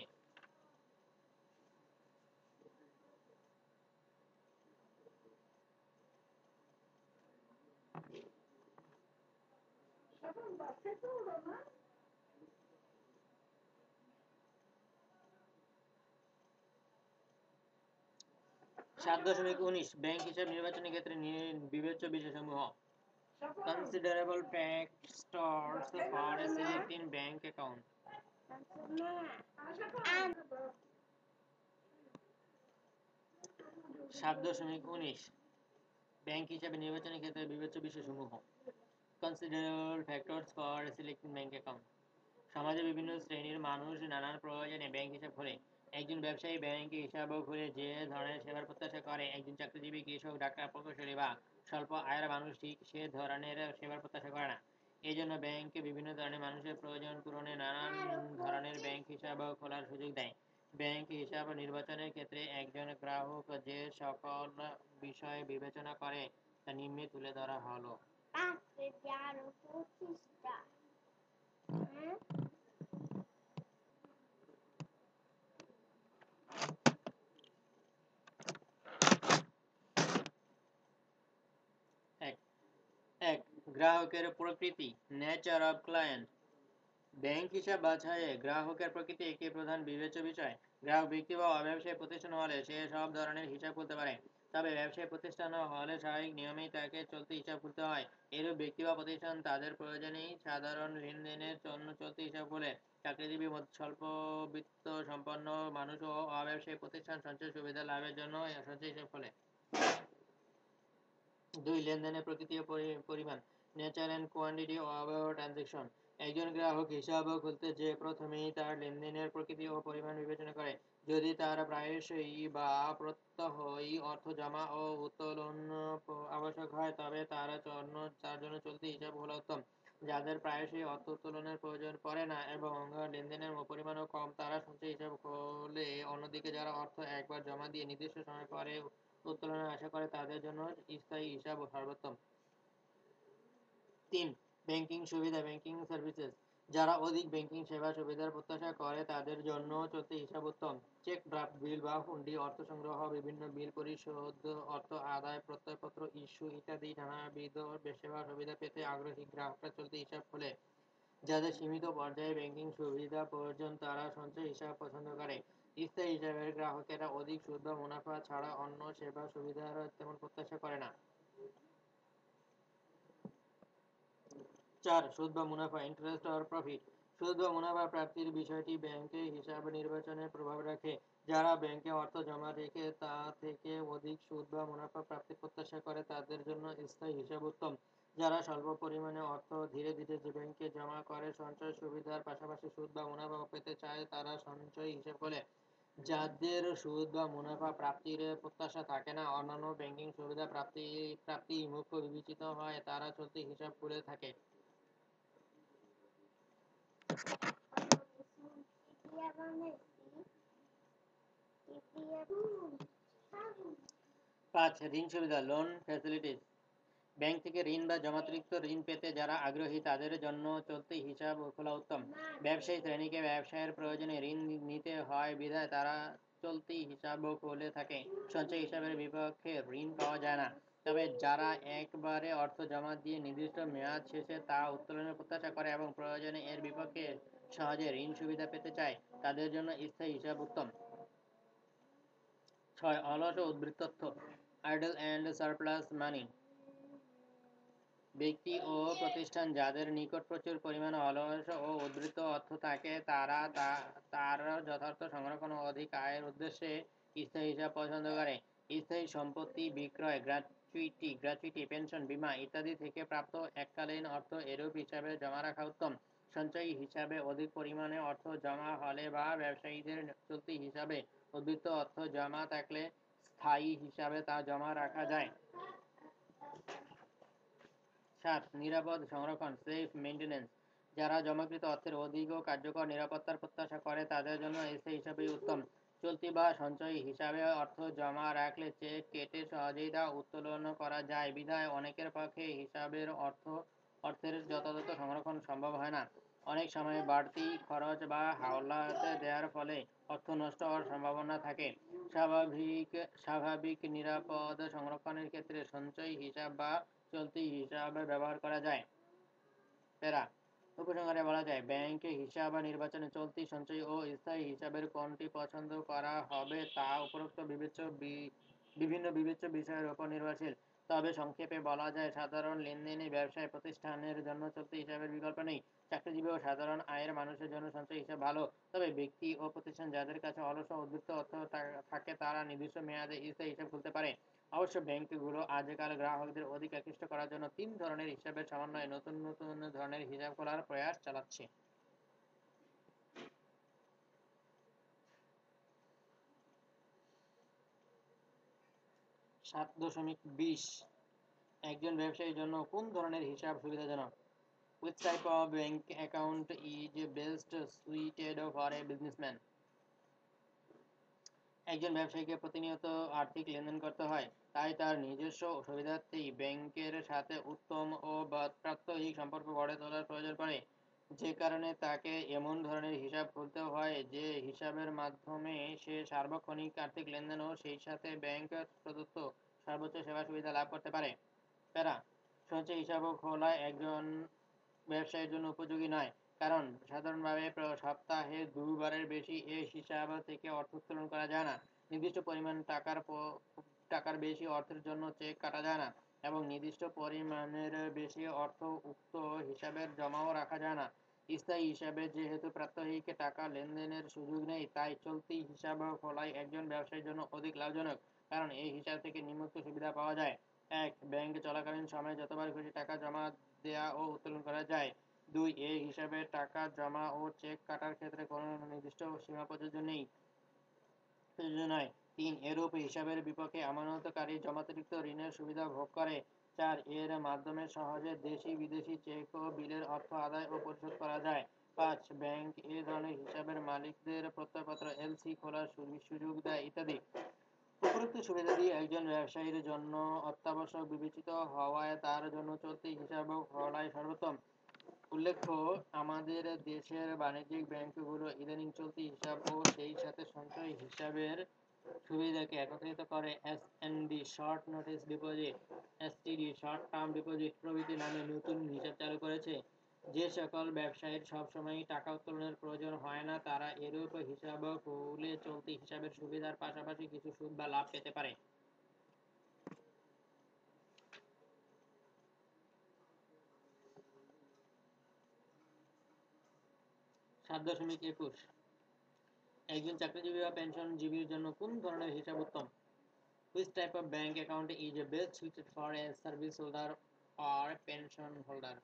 সাত দশমিক উনিশ ব্যাংক হিসাব নির্বাচনের ক্ষেত্রে বিবেচ্য বিষয়সমূহ। Considerable factors for selecting bank account. সাত দশমিক উনিশ ব্যাংক হিসাবে নির্বাচনের ক্ষেত্রে বিবেচ্য বিষয়সমূহ। Considerable factors for selecting bank account. সমাজে বিভিন্ন শ্রেণীর মানুষ নানান প্রয়োজনে ব্যাংক হিসাব খোলে। একজন ব্যবসায়ী ব্যাংকে হিসাব খুলে যে ধরনের সেবার প্রত্যাশা করে, একজন চাকরিজীবী, কৃষক, ডাক্তার, প্রকৌশলী বা স্বল্প আয়ের মানুষ ঠিক সে ধরনের সেবার প্রত্যাশা করে না। এই জন্য ব্যাংকে বিভিন্ন ধরনের মানুষের প্রয়োজন পূরণে নানান ধরনের ব্যাংক হিসাব খোলার সুযোগ দেয়। ব্যাংক হিসাব নির্বাচনের ক্ষেত্রে একজন গ্রাহক যে সকল বিষয় বিবেচনা করে তা নিম্নে তুলে ধরা হলো। এক এক গ্রাহকের প্রকৃতি, নেচার অফ ক্লায়েন্ট। ব্যাংক হিসাব বাছাইয়ে গ্রাহকের প্রকৃতি একটি প্রধান বিবেচ্য বিষয়। গ্রাহক ব্যক্তি বা অব্যবসায়ী প্রতিষ্ঠান হলে সে সব ধরনের হিসাব খুলতে পারে, তবে ব্যবসায়ী প্রতিষ্ঠান হলে স্বাভাবিক নিয়মেই তাকে চলতি হিসাব খুলতে হয়। এরূপ ব্যক্তি বা প্রতিষ্ঠান তাদের প্রয়োজনেই সাধারণ লেনদেনের জন্য চলতি হিসাব খোলে। চাকরিজীবী, স্বল্পবিত্ত সম্পন্ন মানুষ ও অব্যবসায়ী প্রতিষ্ঠান সঞ্চয় সুবিধা লাভের জন্য সঞ্চয় হিসাব খোলে। দুই লেনদেনের প্রকৃতি ও পরিমাণ, nature and quantity of transaction. একজন গ্রাহক হিসাব খুলতে যে প্রথমেই তার লেনদেনের প্রকৃতি ও পরিমাণ বিবেচনা করে। যদি তার প্রায়শই বা প্রত্যহই অর্থ জমা ও উত্তোলন আবশ্যক হয়, তবে তার জন্য তার জন্য চলতি হিসাব খোলা উত্তম। যাদের প্রায়শই অর্থ উত্তোলনের প্রয়োজন পড়ে না এবং লেনদেনের পরিমাণও কম, তারা সঞ্চয় হিসাব খোলে। অন্যদিকে যারা অর্থ একবার জমা দিয়ে নির্দিষ্ট সময় পরে উত্তোলনের আশা করে, তাদের জন্য স্থায়ী হিসাব সর্বোত্তম। তিন ব্যাংকিং সুবিধা, ব্যাংকিং সার্ভিসেস। যারা অধিক ব্যাংকিং সেবা সুবিধার প্রত্যাশা করে তাদের জন্য চলতি হিসাব উত্তম। চেক, ড্রাফট, বিল বা হুন্ডি, অর্থ সংগ্রহ, বিভিন্ন বিল পরিশোধ, অর্থ আদায়, প্রত্যয়পত্র ইস্যু ইত্যাদি নানাবিধ সেবা সুবিধা পেতে আগ্রহী গ্রাহকরা চলতি হিসাব খোলে। যাদের সীমিত পর্যায়ে ব্যাংকিং সুবিধা প্রয়োজন তারা সঞ্চয় হিসাব পছন্দ করে। স্থায়ী হিসাবের গ্রাহকেরা অধিক সুদ বা মুনাফা ছাড়া অন্য সেবা সুবিধার তেমন প্রত্যাশা করে না। চার সুদ বা মুনাফা, ইন্টারেস্ট অর প্রফিট। সুদ বা মুনাফা প্রাপ্তির বিষয়টি ব্যাংকে হিসাব নির্বাচনে প্রভাব রাখে। যারা ব্যাংকে অর্থ জমা রেখে তা থেকে অধিক সুদ বা মুনাফা প্রাপ্তির প্রত্যাশা করে তাদের জন্য স্থায়ী হিসাব উত্তম। যারা স্বল্প পরিমাণে অর্থ ধীরে ধীরে যে ব্যাংকে জমা করে সঞ্চয় সুবিধার পাশাপাশি সুদ বা মুনাফা পেতে চায় তারা সঞ্চয় হিসাব খোলে। যাদের সুদ বা মুনাফা প্রাপ্তির প্রত্যাশা থাকে না, অন্যান্য ব্যাংকিং সুবিধা প্রাপ্তি প্রাপ্তি মুখ্য বিবেচিত হয়, তারা চলতি হিসাব খুলে থাকে। পাঁচ ঋণ সুবিধা, লোন ফ্যাসিলিটিস। ব্যাংক থেকে ঋণ বা জমাতিরিক্ত ঋণ পেতে যারা আগ্রহী তাদের জন্য চলতি হিসাব খোলা উত্তম। ব্যবসায়ী শ্রেণীকে ব্যবসায়ের প্রয়োজনে ঋণ নিতে হয় বিধায় তারা চলতি হিসাবও খুলে থাকে। সঞ্চয় হিসাবের বিপক্ষে ঋণ পাওয়া যায় না। তবে যারা একবারে অর্থ জমা দিয়ে নির্দিষ্ট মেয়াদ শেষে তা উত্তোলনের প্রত্যাশা করে এবং প্রয়োজনে এর বিপক্ষে সহজে ঋণ সুবিধা পেতে চায় তাদের জন্য স্থায়ী হিসাব উত্তম। ছয় অলস ও উদ্বৃত্তত্ব, আইডল অ্যান্ড সারপ্লাস মানি। ব্যক্তি ও প্রতিষ্ঠান যাদের নিকট প্রচুর পরিমাণে অলস ও উদ্ধৃত অর্থ থাকে তারা তা- তার যথার্থ সংরক্ষণ ও অধিক আয়ের উদ্দেশ্যে স্থায়ী হিসাব পছন্দ করে। স্থায়ী সম্পত্তি বিক্রয়, গ্র্যাচুইটি গ্র্যাচুইটি পেনশন, বীমা ইত্যাদি থেকে প্রাপ্ত এককালীন অর্থ এরূপ হিসাবে জমা রাখা উত্তম। সঞ্চয়ী হিসাবে অধিক পরিমাণে অর্থ জমা হলে বা ব্যবসায়ীদের চলতি হিসাবে উদ্ধৃত অর্থ জমা থাকলে স্থায়ী হিসাবে তা জমা রাখা যায়। সাত নিরাপদ সংরক্ষণ, সেফ মেইনটেনেন্স। যারা জমাকৃত অর্থের অধিক ও কার্যকর নিরাপত্তার প্রত্যাশা করে তাদের জন্য স্থায়ী হিসাবই উত্তম। চলতি বা সঞ্চয়ী হিসাবে অর্থ জমা রাখলে চেক কেটে সহজেই তা উত্তোলন করা যায় বিধায় অনেকের পক্ষে হিসাবের অর্থ অর্থের যথাযথ সংরক্ষণ সম্ভব হয় না। অনেক সময় বাড়তি খরচ বা হাওলাতে দেওয়ার ফলে অর্থ নষ্ট হওয়ার সম্ভাবনা থাকে। স্বাভাবিক স্বাভাবিক নিরাপদ সংরক্ষণের ক্ষেত্রে সঞ্চয়ী হিসাব বা চলতি হিসাব ব্যবহার করা যায়। প্যারা উপসংহারে বলা যায় ব্যাংকে হিসাব নির্বাচনে চলতি, সঞ্চয়ী ও স্থায়ী হিসাবের কোনটি পছন্দ করা হবে তা উপরোক্ত বিবেচ্য বি- বিভিন্ন বিবেচ্য বিষয়ের উপর নির্ভরশীল। তবে সংক্ষেপে বলা যায় সাধারণ লেনদেনে ব্যবসায় প্রতিষ্ঠানের জন্য চলতি হিসাবের বিকল্প নেই। চাকরিজীবী ও সাধারণ আয়ের মানুষের জন্য সঞ্চয় হিসাব ভালো। তবে ব্যক্তি ও প্রতিষ্ঠান যাদের কাছে অলস ও উদ্ধৃত অর্থ তা- থাকে তারা নির্দিষ্ট মেয়াদে স্থায়ী হিসাব খুলতে পারে। অবশ্য ব্যাংকগুলো আজকাল গ্রাহকদের অধিক আকৃষ্ট করার জন্য তিন ধরনের হিসাবের সমন্বয়ে নতুন নতুন ধরনের হিসাব খোলার প্রয়াস চালাচ্ছে। সাত দশমিক বিশ একজন ব্যবসায়ীর জন্য কোন ধরনের হিসাব সুবিধাজনক? Which type of bank account is best suited for a businessman? একজন ব্যবসায়ীকে প্রতিনিয়ত আর্থিক লেনদেন করতে হয়, তাই তার নিজস্ব সুবিধার্থেই ব্যাংকের সাথে উত্তম ও বা- প্রাত্যহিক সম্পর্ক গড়ে তোলার প্রয়োজন পড়ে। যে কারণে তাকে এমন ধরনের হিসাব খুলতে হয় যে হিসাবের মাধ্যমে সে সার্বক্ষণিক আর্থিক লেনদেন ও সেই সাথে ব্যাংক প্রদত্ত সর্বোচ্চ সেবা সুবিধা লাভ করতে পারে। প্যারা সঞ্চয় হিসাব খোলা একজন ব্যবসায়ের জন্য উপযোগী নয়, কারণ সাধারণভাবে প্র- সপ্তাহে দুবারের বেশি এ হিসাব থেকে অর্থ উত্তোলন করা যায় না। নির্দিষ্ট পরিমাণ টাকার প- টাকার বেশি অর্থের জন্য চেক কাটা যায় না এবং নির্দিষ্ট পরিমাণের বেশি অর্থ উক্ত হিসাবের জমাও রাখা যায় না। স্থায়ী হিসাবে যেহেতু প্রাত্যহিক টাকা লেনদেনের সুযোগ নেই তাই চলতি হিসাব খোলাই একজন ব্যবসায়ীর জন্য অধিক লাভজনক, কারণ এই হিসাব থেকে নিম্নোক্ত সুবিধা পাওয়া যায়। এক ব্যাংক চলাকালীন সময়ে যতবার খুশি টাকা জমা দেয়া ও উত্তোলন করা যায়। দুই এই হিসাবে টাকা জমা ও চেক কাটার ক্ষেত্রে কোনো নির্দিষ্ট সীমা প্রযোজ্য নেই প্রযোজ্য নয়। তিন এরূপ হিসাবের বিপক্ষে আমানতকারী জমাতিরিক্ত ঋণের সুবিধা ভোগ করে। চার এর মাধ্যমে সহজে দেশি বিদেশি চেক ও বিলের অর্থ আদায় ও পরিশোধ করা যায়। পাঁচ ব্যাংক এ ধরনের হিসাবের মালিকদের প্রত্যয়পত্র এলসি খোলার সু- সুযোগ দেয় ইত্যাদি। উপরোক্ত সুবিধাদি একজন ব্যবসায়ীর জন্য অত্যাবশ্যক বিবেচিত হওয়ায় তার জন্য চলতি হিসাব খোলাই সর্বোত্তম। উল্লেখ্য, আমাদের দেশের বাণিজ্যিক ব্যাংকগুলো ইদানীং চলতি হিসাব ও সেই সাথে সঞ্চয়ী হিসাবের সুবিধাকে একত্রিত করে SND short notice deposit, STD short term deposit প্রভৃতি নামে নতুন হিসাব চালু করেছে। যে সকল ব্যবসায়ীর সবসময়ই টাকা উত্তোলনের প্রয়োজন হয় না তারা এরূপ হিসাব খুলে চলতি হিসাবের সুবিধার পাশাপাশি কিছু সুদ বা লাভ পেতে পারে। সাত দশমিক একুশ একজন চাকরিজীবী বা পেনশনজীবীর জন্য কোন ধরনের হিসাব উত্তম? Which type of bank account is best suited for a service holder or pension holder?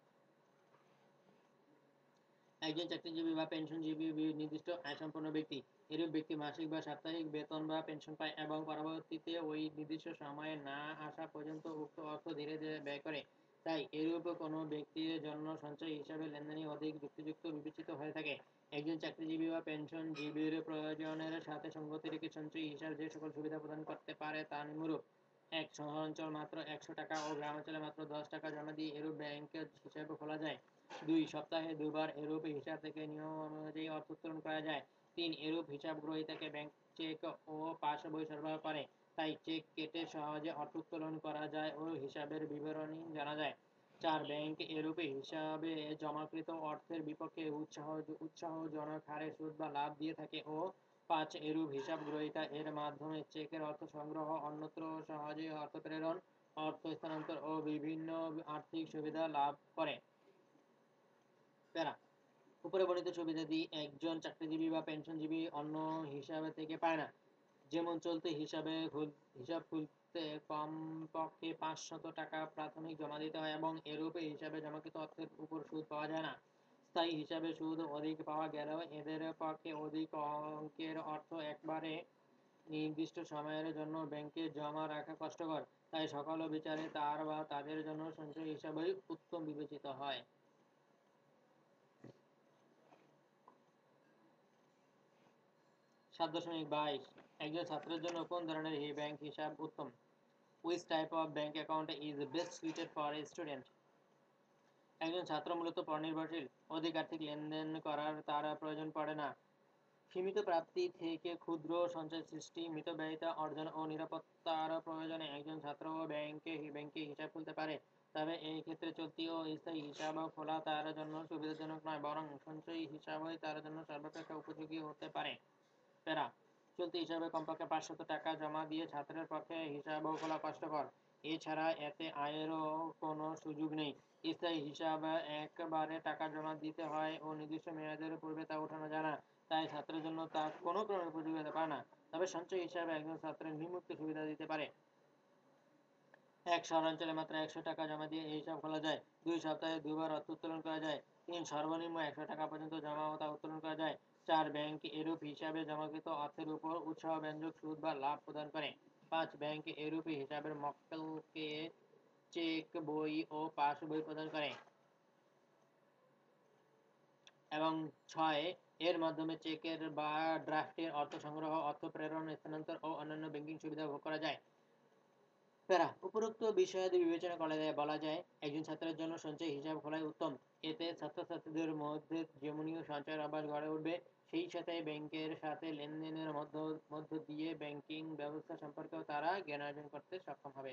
একজন চাকরিজীবী বা পেনশনজীবী বি- নির্দিষ্ট আয়সম্পন্ন ব্যক্তি। এরূপ ব্যক্তি মাসিক বা সাপ্তাহিক বেতন বা পেনশন পায় এবং পরবর্তীতে ওই নির্দিষ্ট সময়ে না আসা পর্যন্ত উক্ত অর্থ ধীরে ধীরে ব্যয় করে। তাই এরূপ কোনো ব্যক্তির জন্য সঞ্চয় হিসাবে লেনদেনই অধিক যুক্তিযুক্ত বিবেচিত হয়ে থাকে। একজন চাকরিজীবী বা পেনশনজীবীর প্রয়োজনের সাথে সঙ্গতি রেখে সঞ্চয়ী হিসাব যে সকল সুবিধা প্রদান করতে পারে তা নিম্নরূপ। এক শহরাঞ্চল মাত্র একশো টাকা ও গ্রামাঞ্চলে মাত্র দশ টাকা জমা দিয়ে এরূপ ব্যাংক হিসাব খোলা যায়। দুই সপ্তাহে দুবার এরূপ হিসাব থেকে নিয়ম অনুযায়ী অর্থ উত্তোলন করা যায়। তিন এরূপ হিসাব গ্রহীতাকে ব্যাংক চেক ও পাস বই সরবরাহ করে, তাই চেক কেটে সহজে অর্থ উত্তোলন করা যায় ও হিসাবের বিবরণী জানা যায়। চার ব্যাংক এরূপে হিসাবে জমাকৃত অর্থের বিপক্ষে উৎসাহ উৎসাহজনক হারে সুদ বা লাভ দিয়ে থাকে। ও পাঁচ এরূপ হিসাব গ্রহীতা এর মাধ্যমে চেকের অর্থ সংগ্রহ, অন্যত্র সহজে অর্থ প্রেরণ, অর্থ স্থানান্তর ও বিভিন্ন আর্থিক সুবিধা লাভ করে। প্যারা উপরে বর্ণিত সুবিধাদি একজন চাকরিজীবী বা পেনশনজীবী অন্য হিসাব থেকে পায় না। যেমন চলতি হিসাবে হিসাব খুলতে কমপক্ষে পাঁচশত টাকা প্রাথমিক জমা দিতে হয় এবং এরূপে হিসাবে জমাকৃত অর্থের উপর সুদ পাওয়া যায় না। স্থায়ী হিসাবে সুদ অধিক পাওয়া গেলেও এদের পক্ষে অধিক অঙ্কের অর্থ একবারে নির্দিষ্ট সময়ের জন্য ব্যাংকে জমা রাখা কষ্টকর, তাই সকল বিচারে তার বা তাদের জন্য সঞ্চয় হিসাবই উত্তম বিবেচিত হয়। সাত দশমিক বাইশ একজন ছাত্রের জন্য কোন ধরনের ব্যাংক হিসাব উত্তম? Which type of bank account is best suited for a student? একজন ছাত্র মূলত পরনির্ভরশীল, অধিক আর্থিক লেনদেন করার তার প্রয়োজন পড়ে না। সীমিত প্রাপ্তি থেকে ক্ষুদ্র সঞ্চয় সৃষ্টি, মিতব্যয়িতা অর্জন ও নিরাপত্তার প্রয়োজনে একজন ছাত্র ব্যাংকে ব্যাংকে হিসাব খুলতে পারে। তবে এই ক্ষেত্রে চলতি ও স্থায়ী হিসাব খোলা তার জন্য সুবিধাজনক নয়, বরং সঞ্চয়ী হিসাবই তার জন্য সর্বাপেক্ষা উপযোগী হতে পারে। প্যারা চলতি হিসাবে কমপক্ষে পাঁচশত টাকা জমা দিয়ে ছাত্রের পক্ষে হিসাব খোলা কষ্টকর। এছাড়া এতে আয়েরও কোনো সুযোগ নেই। স্থায়ী হিসাব একবারে টাকা জমা দিতে হয় ও নির্দিষ্ট মেয়াদের পূর্বে তা ওঠানো যায় না, তাই ছাত্রের জন্য তা কোনো ক্রমে উপযোগী হতে পারে না। তবে সঞ্চয় হিসাবে একজন ছাত্রের নিম্নোক্ত সুবিধা দিতে পারে। এক শহরাঞ্চলে মাত্র একশো টাকা জমা দিয়ে এই হিসাব খোলা যায়। দুই সপ্তাহে দুবার অর্থ উত্তোলন করা যায়। তিন সর্বনিম্ন একশো টাকা পর্যন্ত জমা ও তা উত্তোলন করা যায়। চার ব্যাংক এরূপ হিসাবে জমাকৃত অর্থের উপর উৎসাহব্যঞ্জক সুদ বা লাভ প্রদান করে। পাঁচ ব্যাংক এরূপ হিসাবের মক্কেলকে চেক বই ও পাস বই প্রদান করে। এবং ছয় এর মাধ্যমে চেকের বা ড্রাফটের অর্থ সংগ্রহ, অর্থ প্রেরণ, স্থানান্তর ও অন্যান্য ব্যাংকিং সুবিধা ভোগ করা যায়। প্যারা উপরোক্ত বিষয়াদি বিবেচনা করলে বলা যায় একজন ছাত্রের জন্য সঞ্চয় হিসাব খোলাই উত্তম। এতে ছাত্রছাত্রীদের মধ্যে যেমনি সঞ্চয়ের অভ্যাস গড়ে উঠবে, সেই সাথে ব্যাংকের সাথে লেনদেনের মধ্য মধ্য দিয়ে ব্যাংকিং ব্যবস্থা সম্পর্কেও তারা জ্ঞান অর্জন করতে সক্ষম হবে।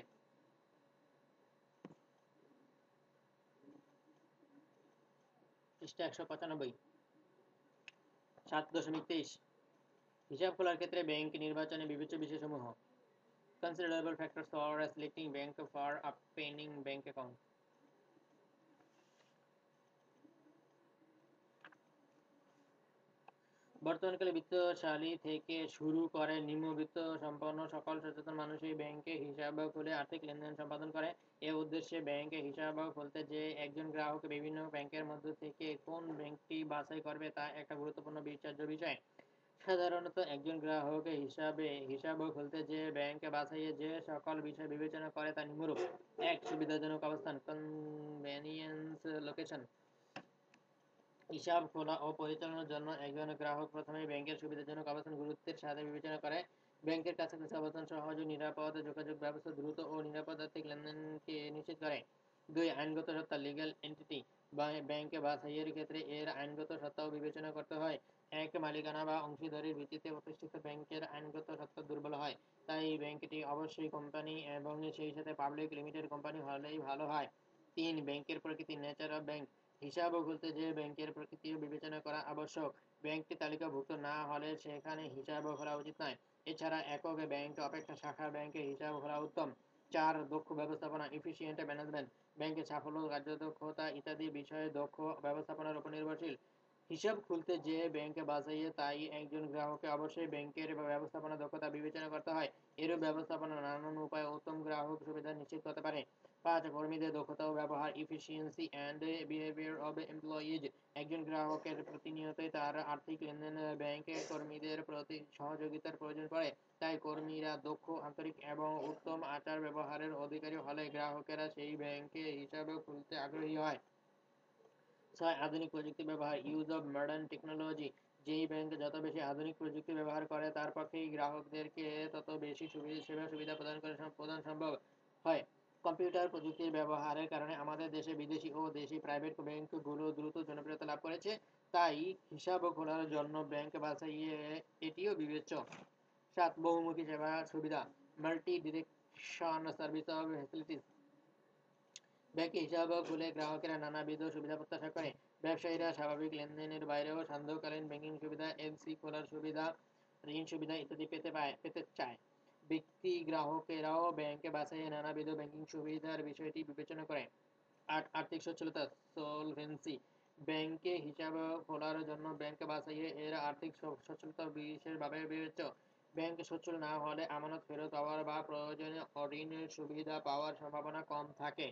পৃষ্ঠা একশো পঁচানব্বই সাত দশমিক তেইশ হিসাব খোলার ক্ষেত্রে ব্যাংক নির্বাচনে বিবেচ্য বিষয়সমূহ। Considerable factors for selecting bank for opening bank account. বর্তমানকালে বিত্তশালী থেকে শুরু করে নিম্নবিত্ত সম্পন্ন সকল সচেতন মানুষই ব্যাংকে হিসাব খুলে আর্থিক লেনদেন সম্পাদন করে। এ উদ্দেশ্যে ব্যাংকে হিসাব খুলতে যে একজন গ্রাহক বিভিন্ন ব্যাংকের মধ্য থেকে কোন ব্যাংকটি বাছাই করবে তা একটা গুরুত্বপূর্ণ বিচার্য বিষয়। সাধারণত একজন গ্রাহক হিসাবে হিসাব খুলতে যে ব্যাংক বাছাইয়ে যে সকল বিষয় বিবেচনা করে তা নিম্নরূপ। এক সুবিধাজনক অবস্থান, কনভেনিয়েন্স লোকেশন। হিসাব খোলা ও পরিচালনার জন্য একজন গ্রাহক প্রথমে ব্যাংকের সুবিধাজনক অবস্থান গুরুত্বের সাথে বিবেচনা করে। ব্যাংকের কাছাকাছি অবস্থান সহজ ও নিরাপদ যোগাযোগ ব্যবস্থা দ্রুত ও নিরাপদ আর্থিক লেনদেনকে নিশ্চিত করে। দুই আইনগত সত্তা, লিগ্যাল এন্টিটি। ব্যাংক বাছাইয়ের ক্ষেত্রে এর আইনগত সত্তাও বিবেচনা করতে হয়। এক মালিকানা বা অংশীদারির ভিত্তিতে প্রতিষ্ঠিত ব্যাংকের আইনগত সত্তা দুর্বল হয়, তাই ব্যাংকটি অবশ্যই কোম্পানি এবং সেই সাথে পাবলিক লিমিটেড কোম্পানি হলেই ভালো হয়। তিন ব্যাংকের প্রকৃতি, নেচার অফ ব্যাংক। হিসাব খুলতে যে ব্যাংকের প্রকৃতিও বিবেচনা করা আবশ্যক। ব্যাংকটি তালিকাভুক্ত না হলে সেখানে হিসাব খোলা উচিত নয়। এছাড়া একক ব্যাংক অপেক্ষা শাখা ব্যাংকে হিসাব খোলা উত্তম। চার দক্ষ ব্যবস্থাপনা, এফিসিয়েন্ট ম্যানেজমেন্ট। ব্যাংকের সাফল্য, কার্যদক্ষতা ইত্যাদি বিষয়ে দক্ষ ব্যবস্থাপনার উপর নির্ভরশীল। হিসাব খুলতে যে ব্যাংক বাছাইয়ে তাই একজন গ্রাহককে অবশ্যই ব্যাংকের ব্যবস্থাপনা দক্ষতা বিবেচনা করতে হয়। এরূপ ব্যবস্থাপনা নানান উপায়ে উত্তম গ্রাহক সুবিধা নিশ্চিত করতে পারে। পাঁচ কর্মীদের দক্ষতা ও ব্যবহার, efficiency and behaviour of employees. একজন গ্রাহকের প্রতিনিয়তই তার আর্থিক লেনদেনে ব্যাংকের কর্মীদের প্রতি সহযোগিতার প্রয়োজন পড়ে, তাই কর্মীরা দক্ষ, আন্তরিক এবং উত্তম আচার ব্যবহারের অধিকারী হলে গ্রাহকেরা সেই ব্যাংকে হিসাব খুলতে আগ্রহী হয়। ছয় আধুনিক প্রযুক্তি ব্যবহার, ইউজ অব মডার্ন টেকনোলজি। যেই ব্যাংক যত বেশি আধুনিক প্রযুক্তি ব্যবহার করে তার পক্ষেই গ্রাহকদেরকে তত বেশি সুবিধা সেবা সুবিধা প্রদান করে প্রদান সম্ভব হয়। কম্পিউটার প্রযুক্তির ব্যবহারের কারণে আমাদের দেশে বিদেশি ও দেশি প্রাইভেট ব্যাংকগুলো দ্রুত জনপ্রিয়তা লাভ করেছে। তাই হিসাব খোলার জন্য ব্যাংক বাছাইয়ে এটিও বিবেচ্য। সাত বহুমুখী সেবা সুবিধা, multi direction service of facilities. ব্যাংকে হিসাব খুলে গ্রাহকেরা নানাবিধ সুবিধা প্রত্যাশা করে। ব্যবসায়ীরা স্বাভাবিক লেনদেনের বাইরেও সান্ধ্যকালীন ব্যাংকিং সুবিধা, এলসি খোলার সুবিধা, ঋণ সুবিধা ইত্যাদি পেতে পায় পেতে চায়। ব্যক্তি গ্রাহকেরাও ব্যাংকে বাছাইয়ে নানাবিধ ব্যাংকিং সুবিধার বিষয়টি বিবেচনা করে। আট আর্থিক সচ্ছলতা, সলভেন্সি। ব্যাংকে হিসাব খোলার জন্য ব্যাংক বাছাইয়ে এর আর্থিক সচ্ছলতা বিশেষভাবে বিবেচ্য। ব্যাংক সচ্ছল না হলে আমানত ফেরত পাওয়ার বা প্রয়োজনীয় ঋণের সুবিধা পাওয়ার সম্ভাবনা কম থাকে।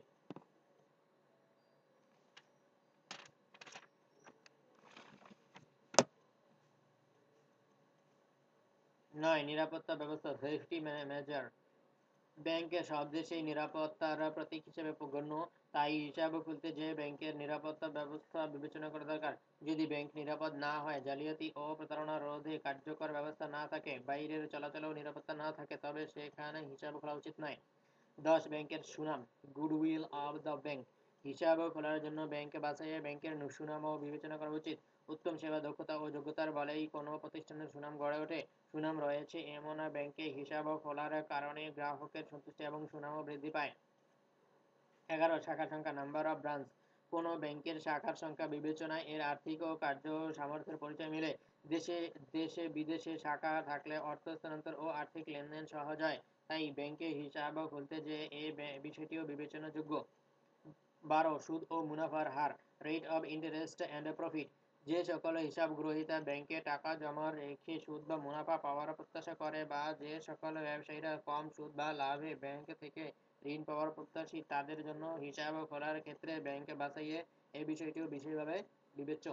নয় নিরাপত্তা ব্যবস্থা, সেফটি মেজার। ব্যাংকে সব দেশেই নিরাপত্তার প্রতীক হিসেবে গণ্য। তাই হিসাব খুলতে যে ব্যাংকের নিরাপত্তা ব্যবস্থা বিবেচনা করা দরকার। যদি ব্যাংক নিরাপদ না হয়, জালিয়াতি ও প্রতারণা রোধে কার্যকর ব্যবস্থা না থাকে, বাইরের চলাচলেও নিরাপত্তা না থাকে, তবে সেখানে হিসাব খোলা উচিত নয়। দশ ব্যাংকের সুনাম, গুডউইল অব দ্য ব্যাংক। হিসাব খোলার জন্য ব্যাংক বাছাইয়ে ব্যাংকের সুনামও বিবেচনা করা উচিত। উত্তম সেবা, দক্ষতা ও যোগ্যতার বলেই কোনো প্রতিষ্ঠানের সুনাম গড়ে ওঠে। সুনাম রয়েছে এমন ব্যাংকে হিসাব খোলার কারণে গ্রাহকের সন্তুষ্টি এবং সুনামও বৃদ্ধি পায়। এগারো শাখা সংখ্যা, নাম্বার অফ ব্রাঞ্চ। কোনো ব্যাংকের শাখার সংখ্যা বিবেচনায় এর আর্থিক ও কার্য সামর্থ্যের পরিচয় মেলে। দেশে দেশে বিদেশে শাখা থাকলে অর্থ স্থানান্তর ও আর্থিক লেনদেন সহজ হয়। তাই ব্যাংকে হিসাব খুলতে যে এ বিষয়টিও বিবেচনাযোগ্য। বারো সুদ ও মুনাফার হার, rate of interest and profit. যে সকল হিসাব গ্রহীতা ব্যাংকে টাকা জমা রেখে সুদ বা মুনাফা পাওয়ার প্রত্যাশা করে বা যে সকল ব্যবসায়ীরা কম সুদ বা লাভে ব্যাংক থেকে ঋণ পাওয়ার প্রত্যাশী, তাদের জন্য হিসাব খোলার ক্ষেত্রে ব্যাংক বাছাইয়ে এই বিষয়টিও বিশেষভাবে বিবেচ্য।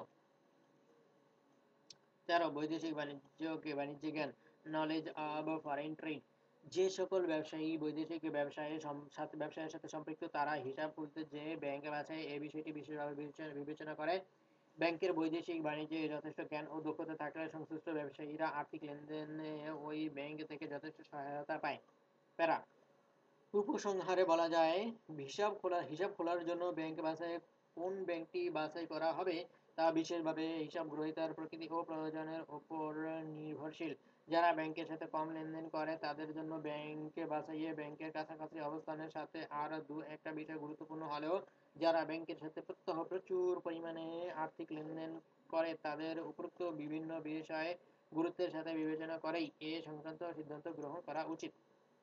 তেরো বৈদেশিক বাণিজ্য বাণিজ্য জ্ঞান, নলেজ অব ফরেন ট্রেড। যে সকল ব্যবসায়ী বৈদেশিক ব্যবসায়ের সাথে ব্যবসায়ের সাথে সম্পৃক্ত তারা হিসাব খুলতে যে ব্যাংক বাছাই এই বিষয়টি বিশেষভাবে বিবেচনা করে। ব্যাংকের বৈদেশিক বাণিজ্যে যথেষ্ট জ্ঞান ও দক্ষতা থাকলে সংশ্লিষ্ট ব্যবসায়ীরা আর্থিক লেনদেনে ওই ব্যাংক থেকে যথেষ্ট সহায়তা পায়। প্যারা উপসংহারে বলা যায়, হিসাব খোলা হিসাব খোলার জন্য ব্যাংক বাছাই কোন ব্যাংকটি বাছাই করা হবে তা বিশেষভাবে হিসাব গ্রহীতার প্রকৃতি ও প্রয়োজনের উপর নির্ভরশীল। যারা ব্যাংকের সাথে কম লেনদেন করে তাদের জন্য ব্যাংকে বাছাইয়ে ব্যাংকের কাছাকাছি অবস্থানের সাথে আর দু একটা বিষয় গুরুত্বপূর্ণ হলেও যারা ব্যাংকের সাথে প্রত্যহ প্রচুর পরিমাণে আর্থিক লেনদেন করে তাদের উপরোক্ত বিভিন্ন বিষয়ে গুরুত্বের সাথে বিবেচনা করেই এ সংক্রান্ত সিদ্ধান্ত গ্রহণ করা উচিত।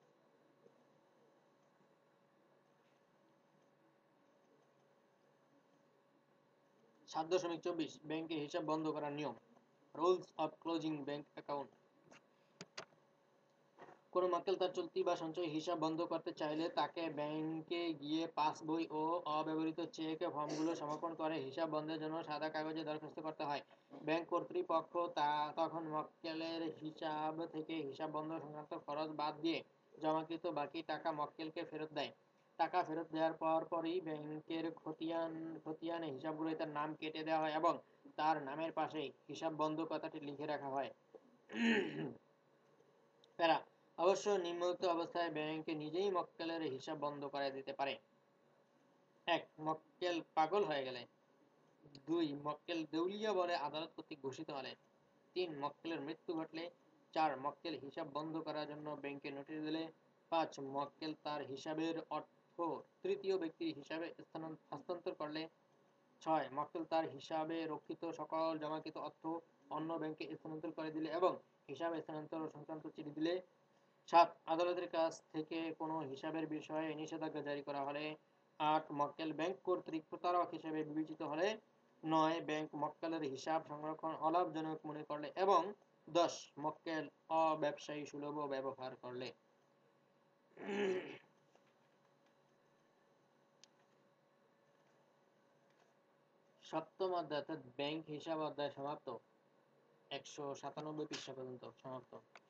সাত দশমিক চব্বিশ ব্যাংকে হিসাব বন্ধ করার নিয়ম, rules of closing bank account. কোনো মক্কেল তার চলতি বা সঞ্চয় হিসাব বন্ধ করতে চাইলে তাকে ব্যাংকে গিয়ে পাসবই ও অব্যবহৃত চেক ফর্মগুলো সমর্পণ করে হিসাব বন্ধের জন্য সাদা কাগজে দরখাস্ত করতে হয়। ব্যাংক কর্তৃপক্ষ তা তখন মক্কেলের হিসাব থেকে হিসাব বন্ধ সংক্রান্ত খরচ বাদ দিয়ে জমাকৃত বাকি টাকা মক্কেলকে ফেরত দেয়। টাকা ফেরত দেওয়ার পর পরই ব্যাংকের খতিয়ান খতিয়ানে হিসাব গ্রহীতার নাম কেটে দেওয়া হয় এবং তার নামের পাশে হিসাব বন্ধ কথাটি লিখে রাখা হয়। প্যারা অবশ্য নিম্নোক্ত অবস্থায় ব্যাংক নিজেই মক্কেলের হিসাব বন্ধ করে দিতে পারে। এক মক্কেল পাগল হয়ে গেলে। দুই মক্কেল দেউলিয়া বলে আদালত কর্তৃক ঘোষিত হলে। তিন মক্কেলের মৃত্যু ঘটলে। চার মক্কেল হিসাব বন্ধ করার জন্য ব্যাংকে নোটিশ দিলে। পাঁচ মক্কেল তার হিসাবের অর্থ তৃতীয় ব্যক্তির হিসাবে হস্তান্তর করলে। ছয় মক্কেল তার হিসাবে রক্ষিত সকল জমাকৃত অর্থ অন্য ব্যাংকে স্থানান্তর করে দিলে এবং হিসাব স্থানান্তর সংক্রান্ত চিঠি দিলে। সাত আদালতের কাছ থেকে কোনো হিসাবের বিষয়ে নিষেধাজ্ঞা জারি করা হলে। আট মক্কেল ব্যাংক কর্তৃক প্রতারক হিসেবে বিবেচিত হলে। নয় ব্যাংক মক্কেলের হিসাব সংরক্ষণ অলাভজনক মনে করলে এবং দশ মক্কেল অব্যবসায়ী সুলভ ব্যবহার করলে। সপ্তম অধ্যায় অর্থাৎ ব্যাংক হিসাব অধ্যায় সমাপ্ত। একশো সাতানব্বই পৃষ্ঠা পর্যন্ত সমাপ্ত।